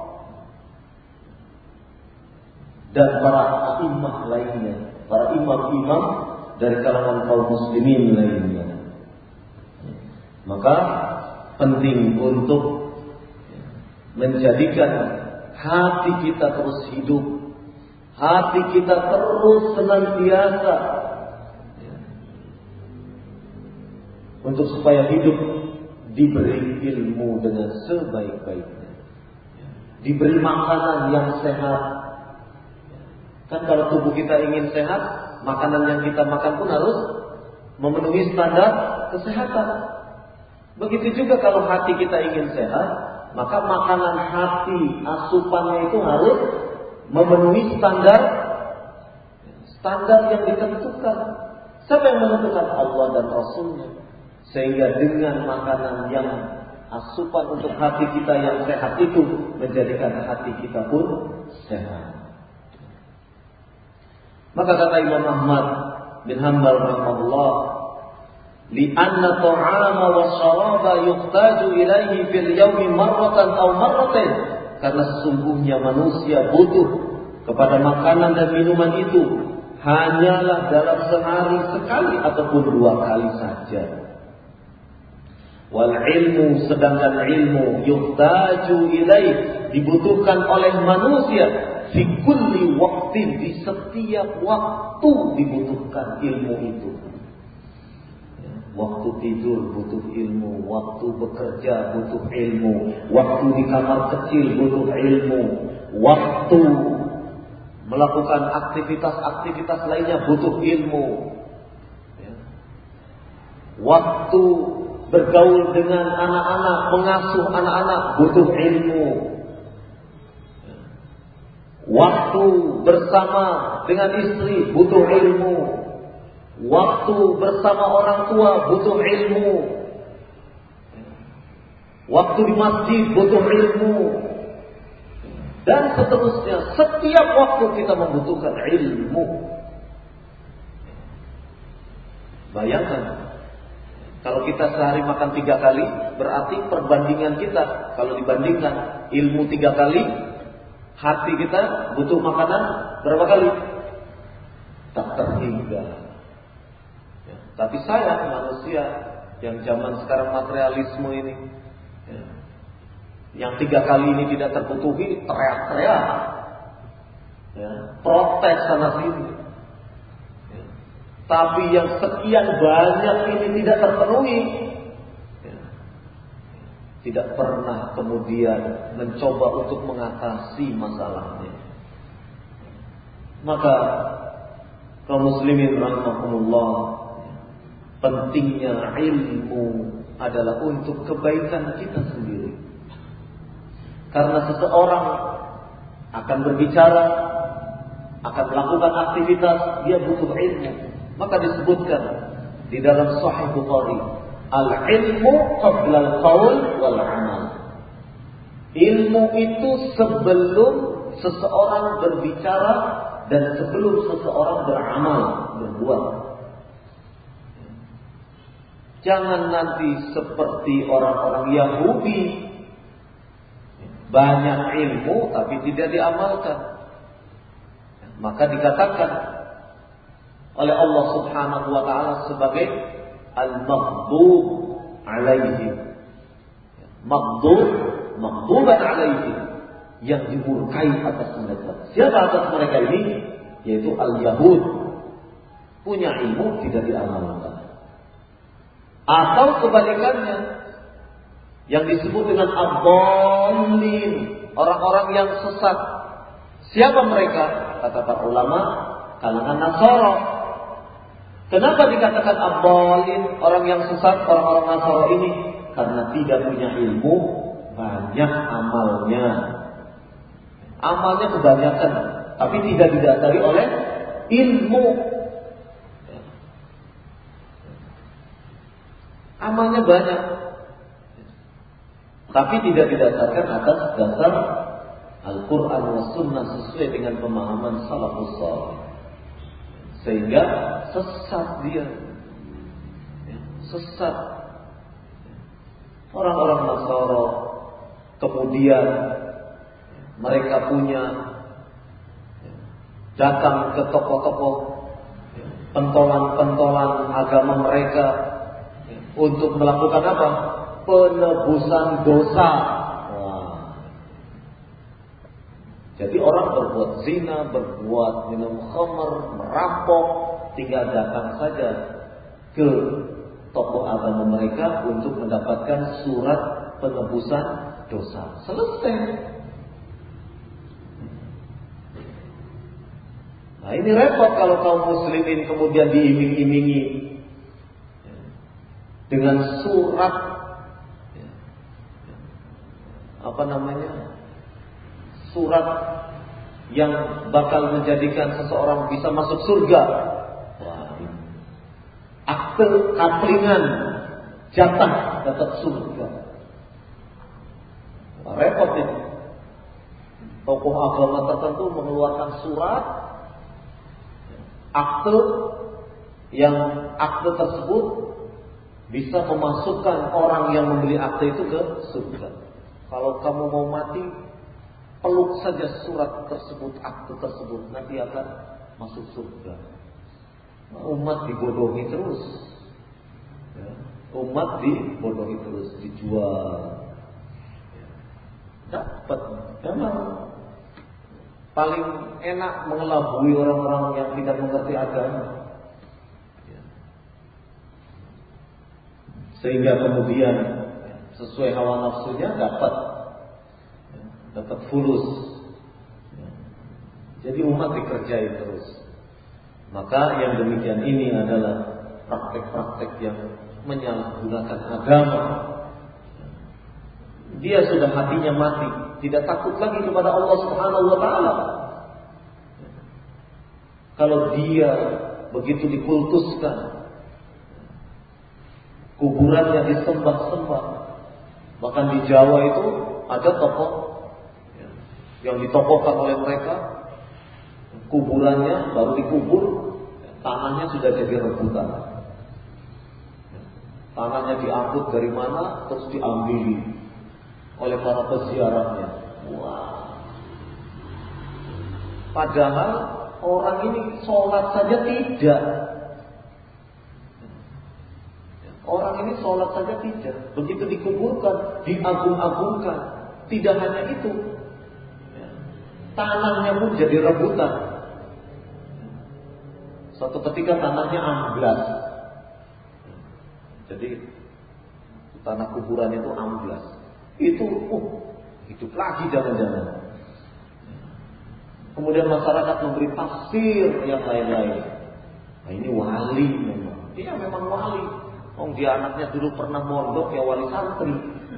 dan para a'immah lainnya, para imam-imam dari kalangan kaum muslimin lainnya. Maka penting untuk menjadikan hati kita terus hidup, hati kita terus senantiasa untuk supaya hidup diberi ilmu dengan sebaik-baiknya, diberi makanan yang sehat. Kan kalau tubuh kita ingin sehat, makanan yang kita makan pun harus memenuhi standar kesehatan. Begitu juga kalau hati kita ingin sehat, maka makanan hati, asupannya itu harus memenuhi standar standar yang ditentukan. Siapa yang menentukan? Allah dan Rasulnya. Sehingga dengan makanan yang asupan untuk hati kita yang sehat itu menjadikan hati kita pun sehat. Maka kata Imam Ahmad bin Hanbal rahimahullah, li'anna ta'ama wa syaraba yuhtaju ilaihi fil yawmi marratan aw marratain, karena sesungguhnya manusia butuh kepada makanan dan minuman itu hanyalah dalam sehari sekali ataupun dua kali saja. Wal ilmu, sedangkan ilmu yuhtaju ilaihi, dibutuhkan oleh manusia fi kulli waqtin, di setiap waktu dibutuhkan ilmu itu. Waktu tidur butuh ilmu, waktu bekerja butuh ilmu, waktu di kamar kecil butuh ilmu, waktu melakukan aktivitas-aktivitas lainnya butuh ilmu, waktu bergaul dengan anak-anak, mengasuh anak-anak butuh ilmu, waktu bersama dengan istri butuh ilmu, waktu bersama orang tua butuh ilmu, waktu di masjid butuh ilmu, dan seterusnya. Setiap waktu kita membutuhkan ilmu. Bayangkan, kalau kita sehari makan tiga kali, berarti perbandingan kita, kalau dibandingkan ilmu tiga kali, hati kita butuh makanan berapa kali? Tak terhingga. Ya, tapi sayang manusia yang zaman sekarang materialisme ini, ya. Yang tiga kali ini tidak terpenuhi, teriak-teriak, ya. Protes sana sini. Ya. Tapi yang sekian banyak ini tidak terpenuhi, ya. Tidak pernah kemudian mencoba untuk mengatasi masalahnya. Maka kaum muslimin rahimakumullah, pentingnya ilmu adalah untuk kebaikan kita sendiri. Karena seseorang akan berbicara, akan melakukan aktivitas, dia butuh ilmu. Maka disebutkan di dalam Sahih Bukhari, al-ilmu qabla al-qaul wal amal. Ilmu itu sebelum seseorang berbicara dan sebelum seseorang beramal, berbuat. Jangan nanti seperti orang-orang Yahudi, banyak ilmu tapi tidak diamalkan. Maka dikatakan oleh Allah Subhanahu wa taala sebagai al-maghdub alaihim. Maghdub, maghduban alaihim, yang dimurkai atas mereka. Siapa atas mereka ini? Yaitu al-Yahud. Punya ilmu tidak diamalkan. Atau kebalikannya, yang disebut dengan ad-dallin, orang-orang yang sesat. Siapa mereka? Kata para ulama, kalangan Nasara. Kenapa dikatakan ad-dallin, orang yang sesat, orang-orang Nasara ini? Karena tidak punya ilmu, banyak amalnya. Amalnya kebanyakan, tapi tidak didasari oleh ilmu. Amalnya banyak, tapi tidak didasarkan atas dasar Al-Quran wa Sunnah sesuai dengan pemahaman salafus salih. Sehingga sesat dia, sesat. Orang-orang Nasara kemudian mereka punya datang ke tokoh-tokoh pentolan-pentolan agama mereka untuk melakukan apa? Penebusan dosa. Wah. Jadi orang berbuat zina, berbuat minum khamr, merampok, tinggal datang saja ke tokoh agama mereka untuk mendapatkan surat penebusan dosa. Selesai. Nah ini repot kalau kaum muslimin kemudian diiming-imingi dengan surat apa namanya, surat yang bakal menjadikan seseorang bisa masuk surga. Wah, akte kaplingan jatah dapat surga. Wah, repot ini. Tokoh agama tertentu mengeluarkan surat akte yang akte tersebut bisa memasukkan orang yang membeli akte itu ke surga. Kalau kamu mau mati, peluk saja surat tersebut, akte tersebut, nanti akan masuk surga. Umat dibodohi terus, ya. Umat dibodohi terus, dijual. Dapat, memang paling enak mengelabui orang-orang yang tidak mengerti agama. Sehingga kemudian sesuai hawa nafsunya dapat dapat fulus. Jadi umat dikerjai terus. Maka yang demikian ini adalah praktek-praktek yang menyalahgunakan agama. Dia sudah hatinya mati, tidak takut lagi kepada Allah Subhanahu wa taala. Kalau dia begitu dikultuskan, kuburannya disembah-sembah. Bahkan di Jawa itu ada tokoh yang ditokohkan oleh mereka, kuburannya baru dikubur, tanahnya sudah jadi rebutan. Tanahnya diangkut dari mana terus diambil oleh para peziarahnya. Wah. Padahal orang ini sholat saja tidak. Orang ini sholat saja tidak. Begitu dikuburkan, diagung-agungkan. Tidak hanya itu, tanahnya pun jadi rebutan. Suatu ketika tanahnya amblas. Jadi tanah kuburan itu amblas. Itu uh, hidup lagi jangan-jangan. Kemudian masyarakat memberi tafsir yang lain-lain. Nah, ini wali memang. Dia memang wali. Oh, dia anaknya dulu pernah mondok ya, wali santri.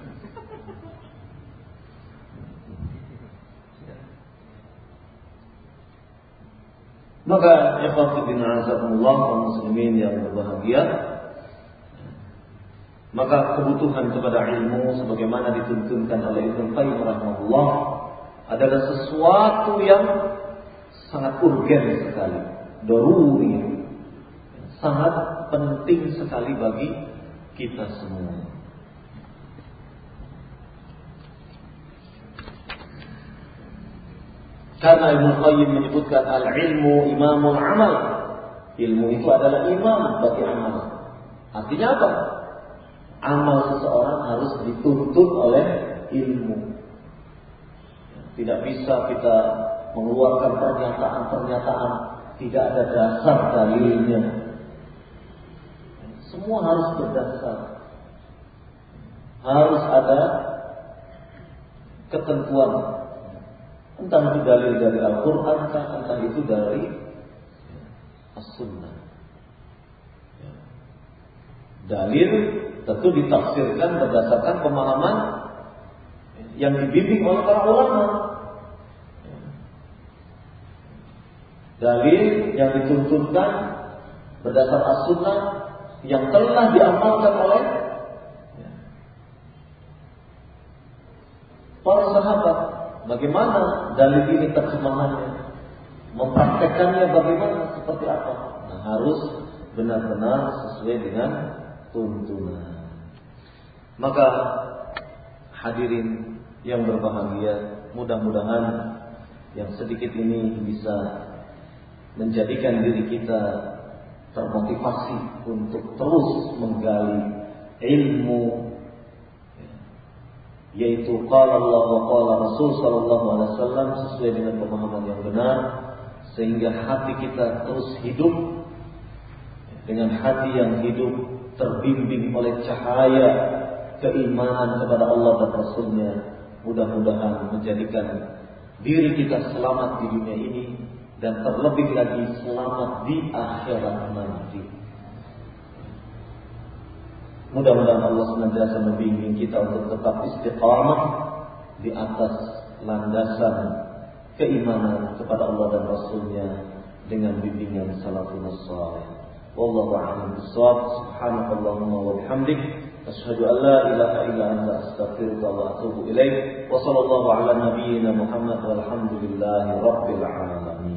Maka ikhwatiddin azakumullah kaum muslimin yang berbahagia, maka kebutuhan kepada ilmu sebagaimana dituntunkan oleh Ibnu Qayyim rahimahullah adalah sesuatu yang sangat urgen sekali, daruri, sangat penting sekali bagi kita semua. Karena Ibnu Qayyim menyebutkan al-ilmu imamul amal. Ilmu itu adalah imam bagi amal. Artinya apa? Amal seseorang harus dituntut oleh ilmu. Tidak bisa kita mengeluarkan pernyataan-pernyataan tidak ada dasar dalilnya. Semua harus berdasar. Harus ada ketentuan. Entah itu dalil dari Al-Quran, entah itu dari As-Sunnah. Dalil tentu ditafsirkan berdasarkan pemahaman yang dibimbing oleh para ulama. Dalil yang dituntunkan berdasar As-Sunnah yang telah diamalkan oleh para sahabat. Bagaimana dalil ini terjemahannya, mempraktekannya bagaimana, seperti apa? Nah, harus benar-benar sesuai dengan tuntunan. Maka hadirin yang berbahagia, mudah-mudahan yang sedikit ini bisa menjadikan diri kita termotivasi untuk terus menggali ilmu, yaitu qala Allah wa qala Rasul sallallahu alaihi wasallam, sesuai dengan pemahaman yang benar, sehingga hati kita terus hidup dengan hati yang hidup terbimbing oleh cahaya keimanan kepada Allah dan Rasulnya. Mudah-mudahan menjadikan diri kita selamat di dunia ini dan terlebih lagi selamat di akhirat nanti. Mudah-mudahan Allah senantiasa membimbing kita untuk tetap istiqamah di atas landasan keimanan kepada Allah dan Rasulnya dengan bimbingan salafun salih. Wallahu a'lam bishawab. Subhanakallahumma wa bihamdik, asyhadu an la ilaha illa anta, astaghfiruka wa atubu ilaik. Wa sallallahu ala nabiyyina Muhammad walhamdulillahi rabbil alamin.